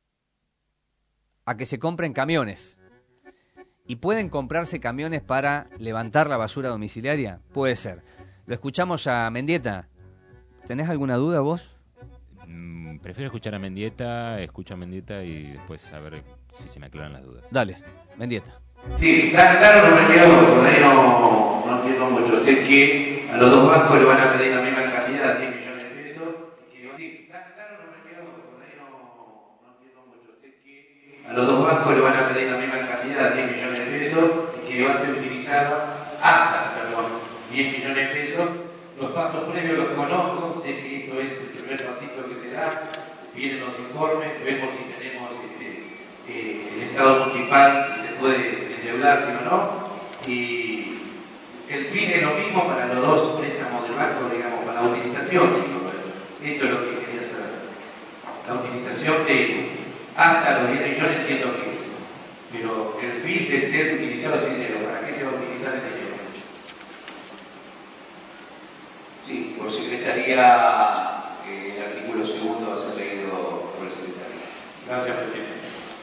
A que se compren camiones. ¿Y pueden comprarse camiones para levantar la basura domiciliaria? Puede ser. Lo escuchamos a Mendieta. ¿Tenés alguna duda vos? Prefiero escuchar a Mendieta, escucho a Mendieta y después a ver si se me aclaran las dudas. Dale, Mendieta. Sí, claro, no me quedo, por ahí no entiendo mucho. Sé que a los dos bancos le van a pedir la misma cantidad, 10 millones de pesos. Sí, claro, no me quedo, por ahí no entiendo mucho. Sé que a los dos bancos le van a pedir la misma cantidad, 10 millones de pesos, y que va a ser utilizado hasta, 10 millones de pesos. Los pasos previos los conozco, sé que esto es el primer pasito que se da, vienen los informes, vemos si tenemos el Estado municipal, si se puede endeudarse o no, y el fin es lo mismo para los dos préstamos del banco, digamos, para la utilización, esto es lo que quería saber. La utilización de hasta los 10 millones entiendo que es, pero el fin de ser utilizado ese dinero, ¿para qué se va a utilizar el dinero? Sí, por secretaría, el artículo segundo va a ser leído por el secretario. Gracias, presidente.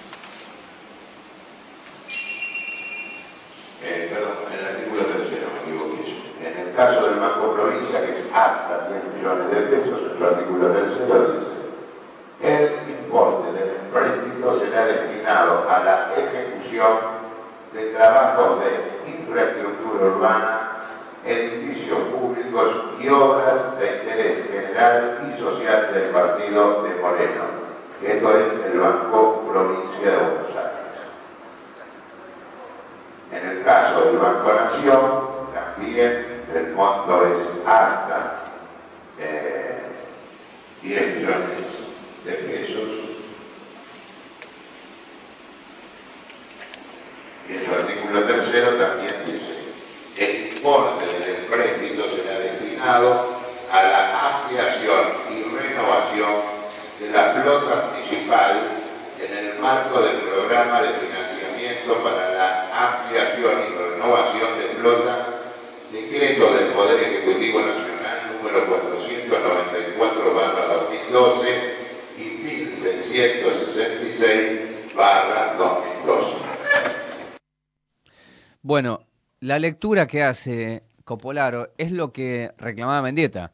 Perdón, en el artículo tercero me equivoqué. En el caso del Banco Provincia, que es hasta 10 millones de pesos, el artículo tercero dice: el importe del empréstito será destinado a la ejecución de trabajos de infraestructura urbana, edificios públicos y obras de interés general y social del partido de Moreno. Esto es el Banco Provincia de Buenos Aires. En el caso del Banco Nación, también el monto es hasta 10 millones de pesos. Y el artículo tercero también dice: el importe del empréstito será destinado a la ampliación y renovación de la flota municipal en el marco del programa de financiamiento para la ampliación y renovación de flota, decreto del Poder Ejecutivo Nacional número 494/2012 y 1666/2012. Bueno, la lectura que hace Copolaro es lo que reclamaba Mendieta.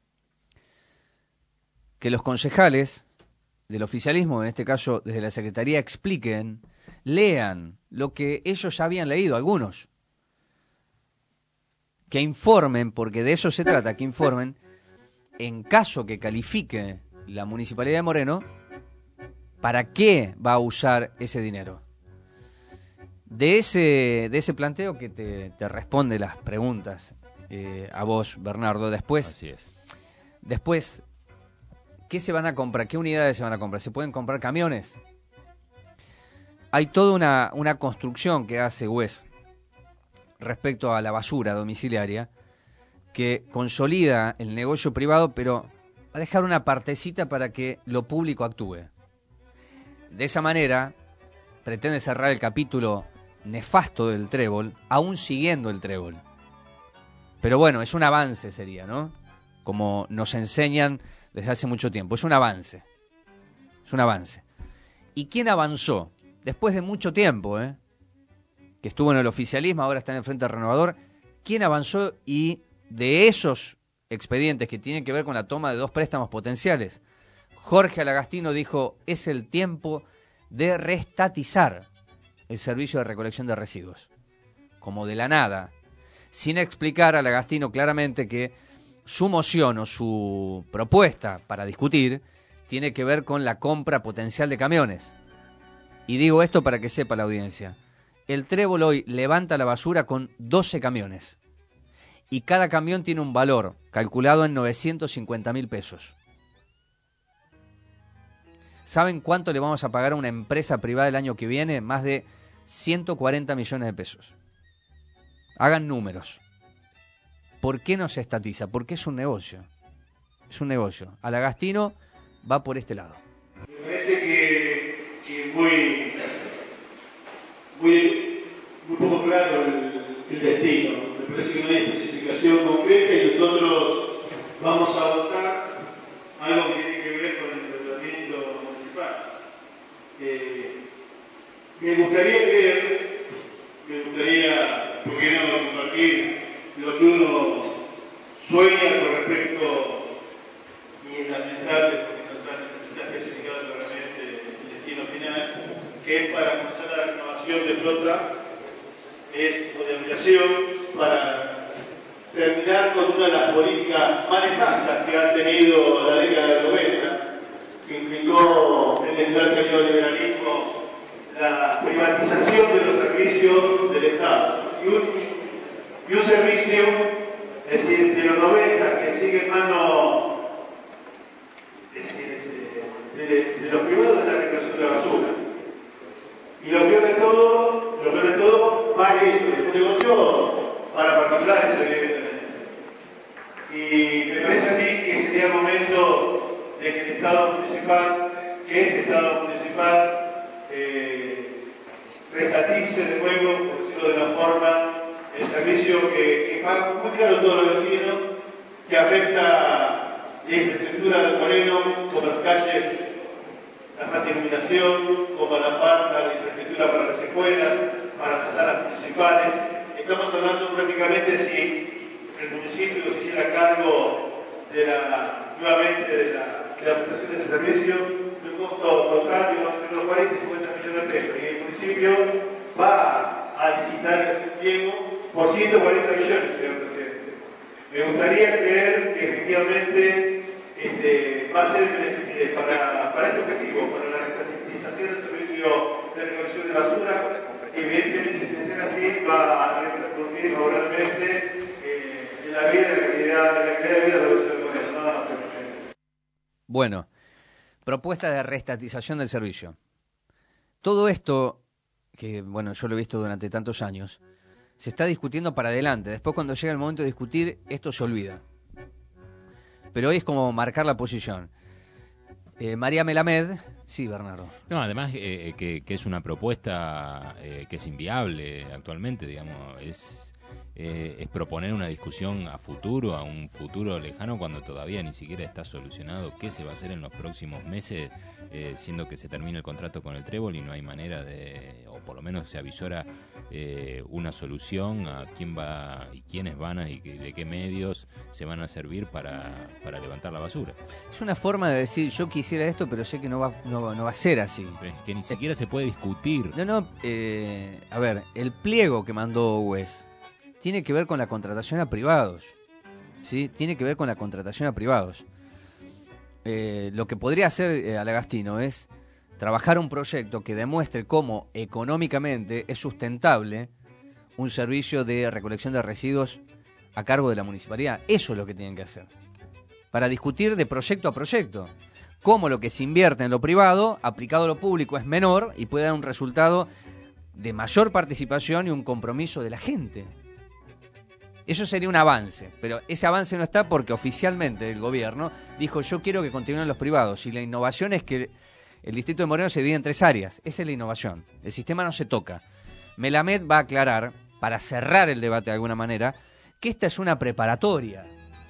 Que los concejales del oficialismo, en este caso desde la Secretaría, expliquen, lean lo que ellos ya habían leído, algunos. Que informen, porque de eso se trata, que informen en caso que califique la Municipalidad de Moreno, ¿para qué va a usar ese dinero? De ese planteo que te responde las preguntas a vos, Bernardo, después... Así es. Después, ¿qué se van a comprar? ¿Qué unidades se van a comprar? ¿Se pueden comprar camiones? Hay toda una construcción que hace UES respecto a la basura domiciliaria que consolida el negocio privado, pero va a dejar una partecita para que lo público actúe. De esa manera, pretende cerrar el capítulo nefasto del trébol, aún siguiendo el trébol. Pero bueno, es un avance sería, ¿no? Como nos enseñan desde hace mucho tiempo. Es un avance. Es un avance. ¿Y quién avanzó? Después de mucho tiempo, que estuvo en el oficialismo, ahora está en el Frente Renovador. ¿Quién avanzó? Y de esos expedientes que tienen que ver con la toma de 2 préstamos potenciales, Jorge Alagastino dijo, es el tiempo de reestatizar el servicio de recolección de residuos. Como de la nada, sin explicar a Alagastino claramente que su moción o su propuesta para discutir tiene que ver con la compra potencial de camiones. Y digo esto para que sepa la audiencia. El trébol hoy levanta la basura con 12 camiones. Y cada camión tiene un valor calculado en 950.000 pesos. ¿Saben cuánto le vamos a pagar a una empresa privada el año que viene? Más de 140 millones de pesos. Hagan números. ¿Por qué no se estatiza? Porque es un negocio. Es un negocio. Alagastino va por este lado. Me parece que muy poco claro el destino. Me parece que no hay especificación concreta y nosotros vamos a votar algo que tiene que ver con el endeudamiento municipal. Me gustaría, ¿por qué no compartir lo que uno sueña con respecto, y es lamentable porque no está especificado claramente el destino final, que es para comenzar la renovación de flota, o de ampliación, para terminar con una de las políticas más nefastas que ha tenido la década del 90, que implicó en el neoliberalismo la privatización de los servicios del Estado. Y un servicio, es decir, de los 90, que sigue en manos de los privados de la recuperación de la basura. Y lo peor de todo, vale eso, es un negocio para particulares, evidentemente. Y me parece a mí que sería el momento de que el Estado municipal, restatice de nuevo, por decirlo de una forma, el servicio que paga muy claro todos los vecinos, que afecta la infraestructura de Moreno, como las calles, la falta de iluminación, como la falta de infraestructura para las escuelas, para las salas municipales. Estamos hablando prácticamente si el municipio se hiciera cargo nuevamente de la prestación de este servicio, de un costo total de entre los 40 y 50 millones de pesos. Y el municipio va a licitar el pliego por 140 millones, señor presidente. Me gustaría creer que efectivamente va a ser para este objetivo, para la restatización del servicio de recolección de basura, que evidentemente, si de ser así, va a repercutir favorablemente en la vida y la calidad de vida de los ciudadanos. Bueno, propuesta de reestatización del servicio. Todo esto, que bueno, yo lo he visto durante tantos años, se está discutiendo para adelante. Después, cuando llega el momento de discutir, esto se olvida. Pero hoy es como marcar la posición. María Melamed, sí, Bernardo. No, además que es una propuesta que es inviable actualmente, digamos, es proponer una discusión a futuro, a un futuro lejano, cuando todavía ni siquiera está solucionado qué se va a hacer en los próximos meses, siendo que se termina el contrato con el Trébol y no hay manera de, o por lo menos se avisora una solución a quién va y quiénes van y de qué medios se van a servir para levantar la basura. Es una forma de decir, yo quisiera esto, pero sé que no va a ser así. Es que ni siquiera se puede discutir. A ver, el pliego que mandó UES tiene que ver con la contratación a privados. ¿sí? Tiene que ver con la contratación a privados. Lo que podría hacer Alagastino es trabajar un proyecto que demuestre cómo económicamente es sustentable un servicio de recolección de residuos a cargo de la municipalidad. Eso es lo que tienen que hacer. Para discutir de proyecto a proyecto. Cómo lo que se invierte en lo privado, aplicado a lo público, es menor y puede dar un resultado de mayor participación y un compromiso de la gente. Eso sería un avance, pero ese avance no está porque oficialmente el gobierno dijo yo quiero que continúen los privados y la innovación es que el distrito de Moreno se divide en 3 áreas. Esa es la innovación. El sistema no se toca. Melamed va a aclarar, para cerrar el debate de alguna manera, que esta es una preparatoria.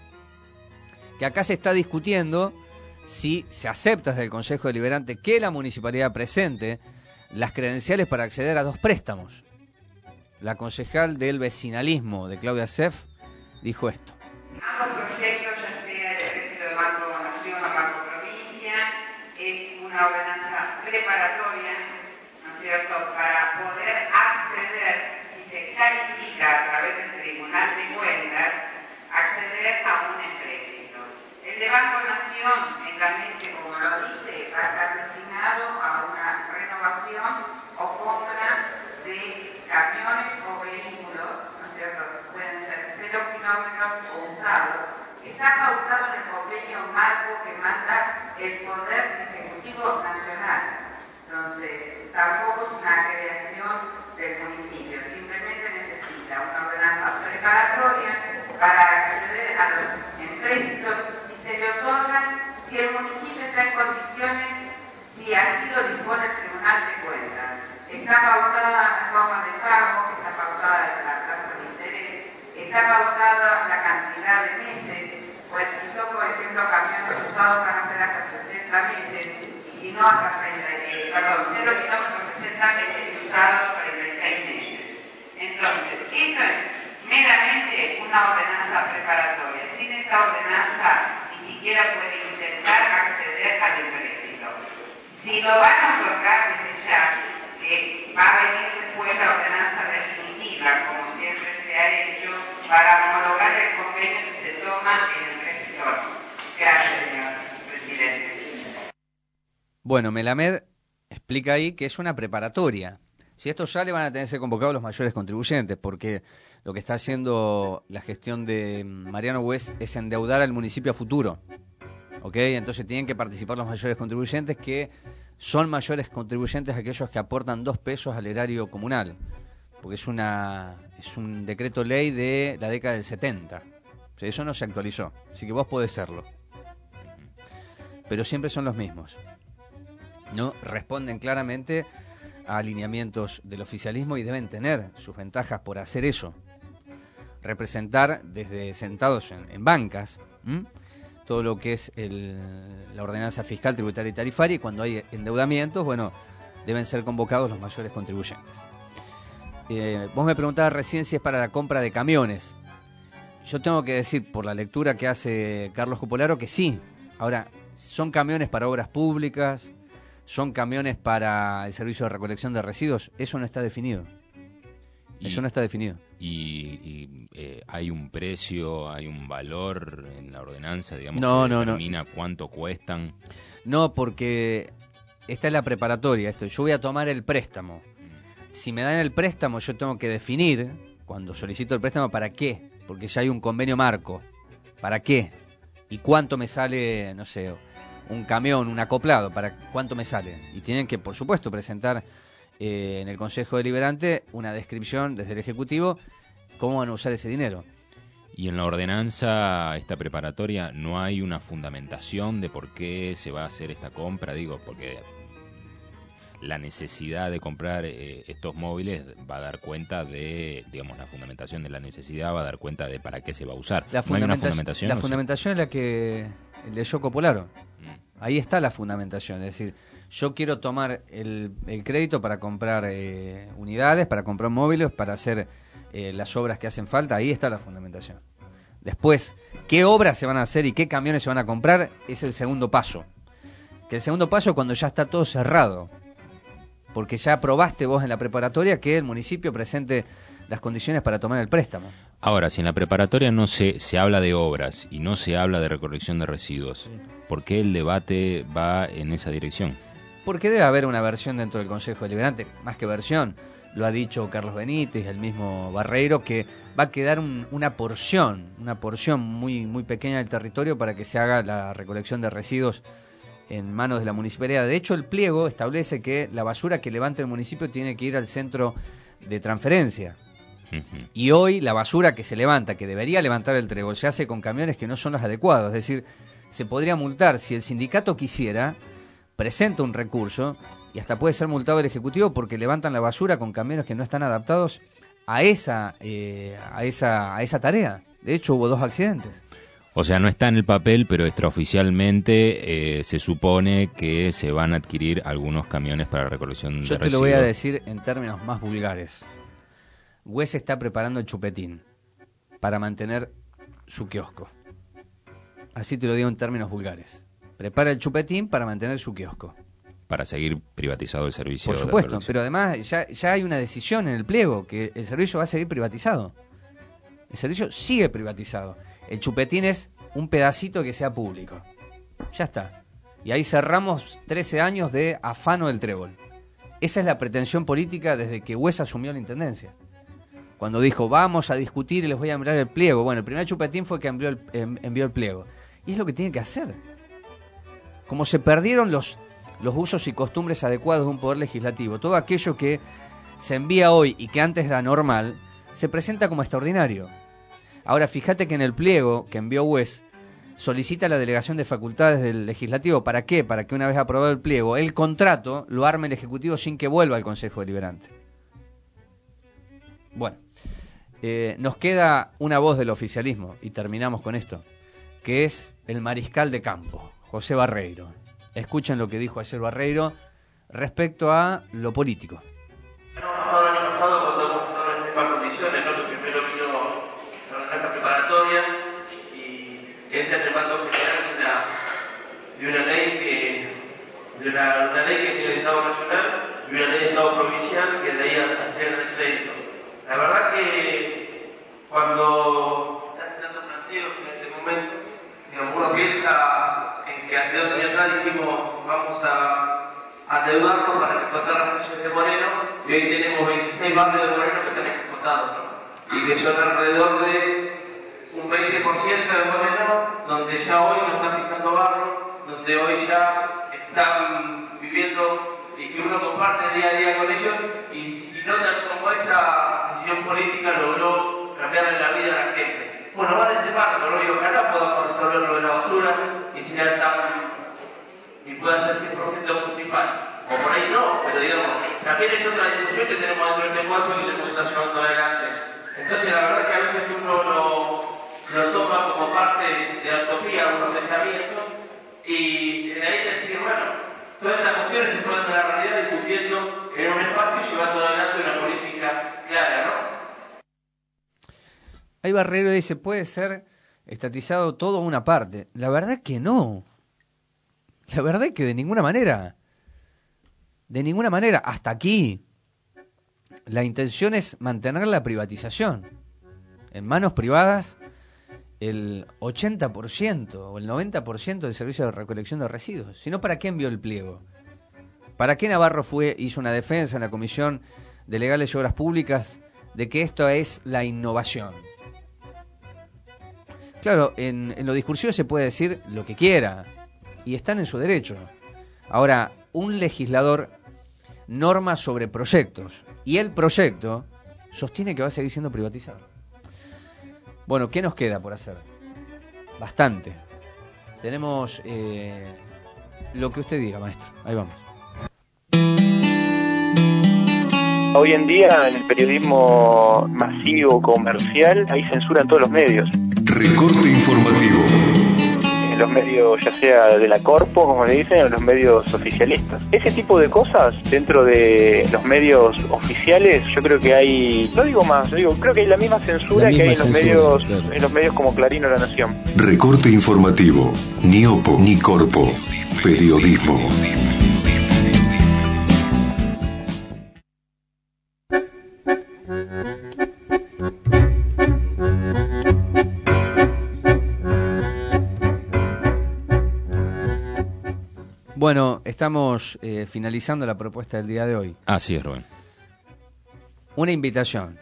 Que acá se está discutiendo si se acepta desde el Consejo Deliberante que la municipalidad presente las credenciales para acceder a 2 préstamos. La concejal del vecinalismo de Claudia Seff dijo esto. Ambos proyectos, ya sea el decreto de Banco Nación o Banco Provincia, es una ordenanza preparatoria, ¿no es cierto?, para poder acceder, si se califica a través del Tribunal de Cuentas, acceder a un empréstito. El de Banco Nación, netamente, como lo dice, va a estar destinado a una renovación o compra de camiones o vehículos, ¿no es cierto?, pueden ser 0 kilómetros o usados. Está pautado en el convenio marco que manda el Poder Ejecutivo Nacional. Entonces, tampoco es una creación del municipio, simplemente necesita una ordenanza preparatoria para acceder a los empréstitos, si se le otorgan, si el municipio está en condiciones, si así lo dispone el Tribunal de Cuentas. Está pautada la forma de pago, está pautada la tasa de interés, está pautada la cantidad de meses, pues si son, por ejemplo, camiones usados van a ser hasta 60 meses, y si no, hasta 0 kilómetros 60 meses y usados 36 meses. Entonces, esto es meramente una ordenanza preparatoria. Sin esta ordenanza, ni siquiera puede intentar acceder al empréstito. Si lo van a otorgar desde ya, va a venir después la ordenanza definitiva, como siempre se ha hecho, para homologar el convenio que se toma en el registro. Gracias, señor presidente. Bueno, Melamed explica ahí que es una preparatoria. Si esto sale van a tener que ser convocados los mayores contribuyentes, porque lo que está haciendo la gestión de Mariano West es endeudar al municipio a futuro. ¿Ok? Entonces tienen que participar los mayores contribuyentes, que son mayores contribuyentes aquellos que aportan 2 pesos al erario comunal, porque es un decreto ley de la década del 70. O sea, eso no se actualizó, así que vos podés serlo. Pero siempre son los mismos. ¿No? Responden claramente a alineamientos del oficialismo y deben tener sus ventajas por hacer eso. Representar desde sentados en bancas, todo lo que es la ordenanza fiscal, tributaria y tarifaria, y cuando hay endeudamientos, bueno, deben ser convocados los mayores contribuyentes. Vos me preguntabas recién si es para la compra de camiones. Yo tengo que decir, por la lectura que hace Carlos Cupolaro, que sí. Ahora, ¿son camiones para obras públicas? ¿Son camiones para el servicio de recolección de residuos? Eso no está definido. Eso no está definido. Y hay un precio, hay un valor en la ordenanza, digamos, que determina cuánto cuestan. No, porque esta es la preparatoria. Yo voy a tomar el préstamo. Si me dan el préstamo, yo tengo que definir, cuando solicito el préstamo, ¿para qué? Porque ya hay un convenio marco. ¿Para qué? ¿Y cuánto me sale, no sé, un camión, un acoplado? ¿Para cuánto me sale? Y tienen que, por supuesto, presentar en el Consejo Deliberante una descripción desde el Ejecutivo cómo van a usar ese dinero. Y en la ordenanza, esta preparatoria, no hay una fundamentación de por qué se va a hacer esta compra, digo, porque la necesidad de comprar estos móviles va a dar cuenta de, digamos, la fundamentación de la necesidad va a dar cuenta de para qué se va a usar. ¿No hay una fundamentación? La fundamentación es la que leyó Copolaro. Ahí está la fundamentación, es decir, yo quiero tomar el crédito para comprar unidades, para comprar móviles, para hacer las obras que hacen falta. Ahí está la fundamentación. Después, ¿qué obras se van a hacer y qué camiones se van a comprar? Es el segundo paso. Que el segundo paso es cuando ya está todo cerrado. Porque ya aprobaste vos en la preparatoria que el municipio presente las condiciones para tomar el préstamo. Ahora, si en la preparatoria no se habla de obras y no se habla de recolección de residuos, ¿por qué el debate va en esa dirección? Porque debe haber una versión dentro del Consejo Deliberante, más que versión, lo ha dicho Carlos Benítez, el mismo Barreiro, que va a quedar una porción muy, muy pequeña del territorio para que se haga la recolección de residuos en manos de la municipalidad. De hecho, el pliego establece que la basura que levante el municipio tiene que ir al centro de transferencia. Y hoy la basura que se levanta, que debería levantar el Trébol, se hace con camiones que no son los adecuados. Es decir, se podría multar. Si el sindicato quisiera, presenta un recurso y hasta puede ser multado el Ejecutivo porque levantan la basura con camiones que no están adaptados a esa tarea. De hecho, hubo 2 accidentes. O sea, no está en el papel, pero extraoficialmente se supone que se van a adquirir algunos camiones para recolección de residuos. Yo te lo voy a decir en términos más vulgares. Güez está preparando el chupetín para mantener su kiosco. Así te lo digo en términos vulgares. Prepara el chupetín para mantener su kiosco. Para seguir privatizado el servicio. Por supuesto, pero además ya hay una decisión en el pliego que el servicio va a seguir privatizado. El servicio sigue privatizado. El chupetín es un pedacito que sea público. Ya está. Y ahí cerramos 13 años de afano del Trébol. Esa es la pretensión política desde que Güez asumió la intendencia. Cuando dijo, vamos a discutir y les voy a enviar el pliego. Bueno, el primer chupetín fue que envió el pliego. Y es lo que tiene que hacer. Como se perdieron los usos y costumbres adecuados de un poder legislativo, todo aquello que se envía hoy y que antes era normal, se presenta como extraordinario. Ahora, fíjate que en el pliego que envió Güez, solicita la delegación de facultades del legislativo. ¿Para qué? Para que una vez aprobado el pliego, el contrato lo arme el Ejecutivo sin que vuelva al Consejo Deliberante. Bueno, nos queda una voz del oficialismo, y terminamos con esto, que es el mariscal de campo, José Barreiro. Escuchen lo que dijo ayer Barreiro respecto a lo político. El año pasado contamos con las mismas condiciones, ¿no? Que primero vino la casa preparatoria y este arrebato general de una ley que tiene el Estado Nacional y una ley de Estado Provincial que de ahí hacer el crédito. La verdad que cuando se hacen tantos planteos en este momento, digamos, uno piensa en que hace 2 años atrás dijimos vamos a endeudarnos para explotar las calles de Moreno y hoy tenemos 26 barrios de Moreno que están explotados, ¿no? Y que son alrededor de un 20% de Moreno donde ya hoy no están pisando barro, donde hoy ya están viviendo y que uno comparte día a día con ellos y notan cómo esta decisión política logró cambiarle la vida a la gente. Bueno, van a este marco, ¿no? Y ojalá podamos resolver lo de la basura y pueda ser 100% municipal. O por ahí no, pero digamos, también es otra discusión que tenemos dentro de este cuerpo y que tenemos que estar llevando adelante. Entonces la verdad que a veces uno lo toma como parte de la utopía, unos pensamientos, y de ahí decir, bueno, todas estas cuestiones se pueden dar a la realidad discutiendo en un espacio y llevando adelante una política clara, ¿no? Ahí Barreiro dice, puede ser estatizado todo o una parte. La verdad que no. La verdad que de ninguna manera. De ninguna manera. Hasta aquí. La intención es mantener la privatización. En manos privadas, el 80% o el 90% del servicio de recolección de residuos. Si no, ¿para qué envió el pliego? ¿Para qué Navarro hizo una defensa en la Comisión de Legales y Obras Públicas de que esto es la innovación? Claro, en lo discursivo se puede decir lo que quiera y están en su derecho. Ahora, un legislador norma sobre proyectos y el proyecto sostiene que va a seguir siendo privatizado. Bueno, ¿qué nos queda por hacer? Bastante. Tenemos lo que usted diga, maestro. Ahí vamos. Hoy en día, en el periodismo masivo, comercial, hay censura en todos los medios. Recorte informativo. En los medios, ya sea de la corpo, como le dicen, o los medios oficialistas. Ese tipo de cosas, dentro de los medios oficiales, yo creo que hay, no digo más, creo que hay la misma censura que hay en los medios como Clarín o La Nación. Recorte informativo. Ni opo, ni corpo. Periodismo. Bueno, estamos finalizando la propuesta del día de hoy. Así es, Rubén. Una invitación.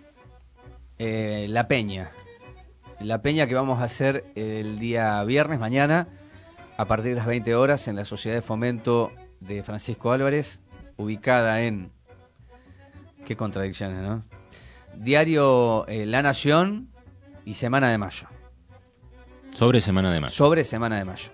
La Peña. La Peña que vamos a hacer el día viernes, mañana, a partir de las 20 horas, en la Sociedad de Fomento de Francisco Álvarez, ubicada en... Qué contradicciones, ¿no? Diario La Nación y Semana de Mayo. Sobre Semana de Mayo. Sobre Semana de Mayo.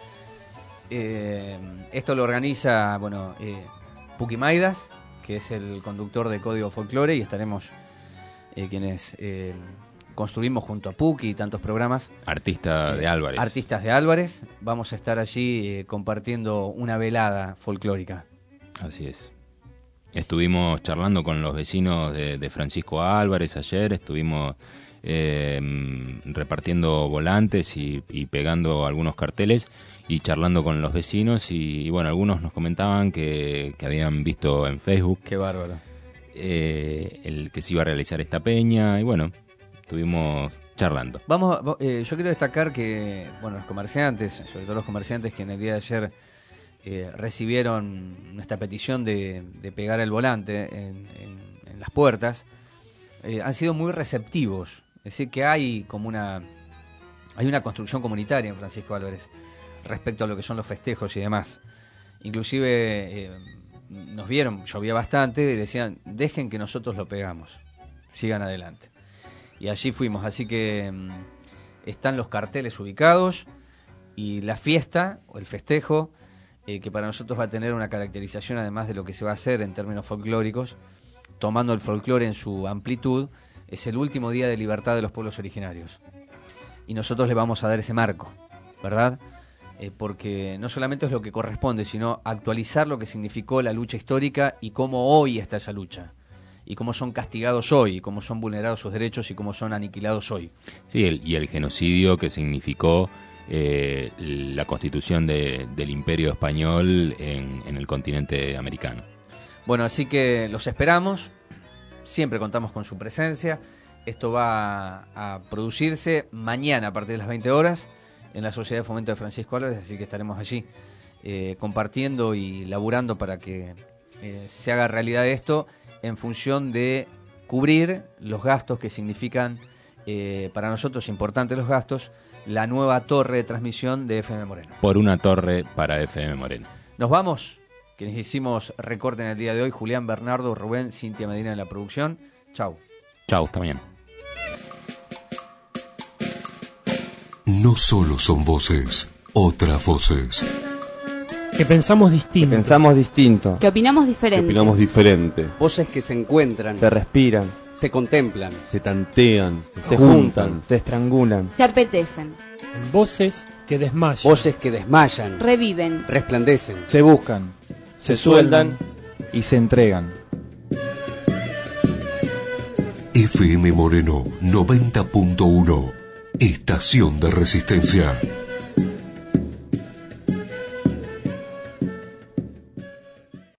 Esto lo organiza, Puki Maidas, que es el conductor de Código Folclore, y estaremos quienes construimos junto a Puki y tantos programas. Artistas de Álvarez. Vamos a estar allí compartiendo una velada folclórica. Así es. Estuvimos charlando con los vecinos de Francisco Álvarez ayer, estuvimos repartiendo volantes y pegando algunos carteles y charlando con los vecinos y bueno, algunos nos comentaban que habían visto en Facebook. Qué bárbaro. El que se iba a realizar esta peña y bueno, estuvimos charlando. Yo quiero destacar que, los comerciantes, sobre todo los comerciantes que en el día de ayer recibieron nuestra petición de pegar el volante en las puertas, han sido muy receptivos. Es decir, que hay una construcción comunitaria en Francisco Álvarez respecto a lo que son los festejos y demás. Inclusive nos vieron, llovía bastante, y decían, dejen que nosotros lo pegamos, sigan adelante. Y allí fuimos, así que están los carteles ubicados y la fiesta o el festejo, que para nosotros va a tener una caracterización además de lo que se va a hacer en términos folclóricos, tomando el folclore en su amplitud, es el último día de libertad de los pueblos originarios. Y nosotros le vamos a dar ese marco, ¿verdad? Porque no solamente es lo que corresponde, sino actualizar lo que significó la lucha histórica y cómo hoy está esa lucha. Y cómo son castigados hoy, y cómo son vulnerados sus derechos y cómo son aniquilados hoy. Sí, el genocidio que significó la constitución del Imperio Español en el continente americano. Bueno, así que los esperamos, siempre contamos con su presencia. Esto va a producirse mañana a partir de las 20 horas en la Sociedad de Fomento de Francisco Álvarez, así que estaremos allí compartiendo y laburando para que se haga realidad esto en función de cubrir los gastos que significan, para nosotros importantes los gastos, la nueva torre de transmisión de FM Moreno. Por una torre para FM Moreno. Nos vamos, quienes hicimos recorte en el día de hoy, Julián, Bernardo, Rubén, Cintia Medina en la producción. Chau. Chau, hasta mañana. No solo son voces, otras voces. Que pensamos distinto. Que opinamos diferente. Voces que se encuentran. Se respiran. Se contemplan. Se tantean. Se juntan. Se estrangulan. Se apetecen. Voces que desmayan. Voces que desmayan. Reviven. Resplandecen. Se buscan. Se sueldan y se entregan. FM Moreno 90.1. Estación de Resistencia.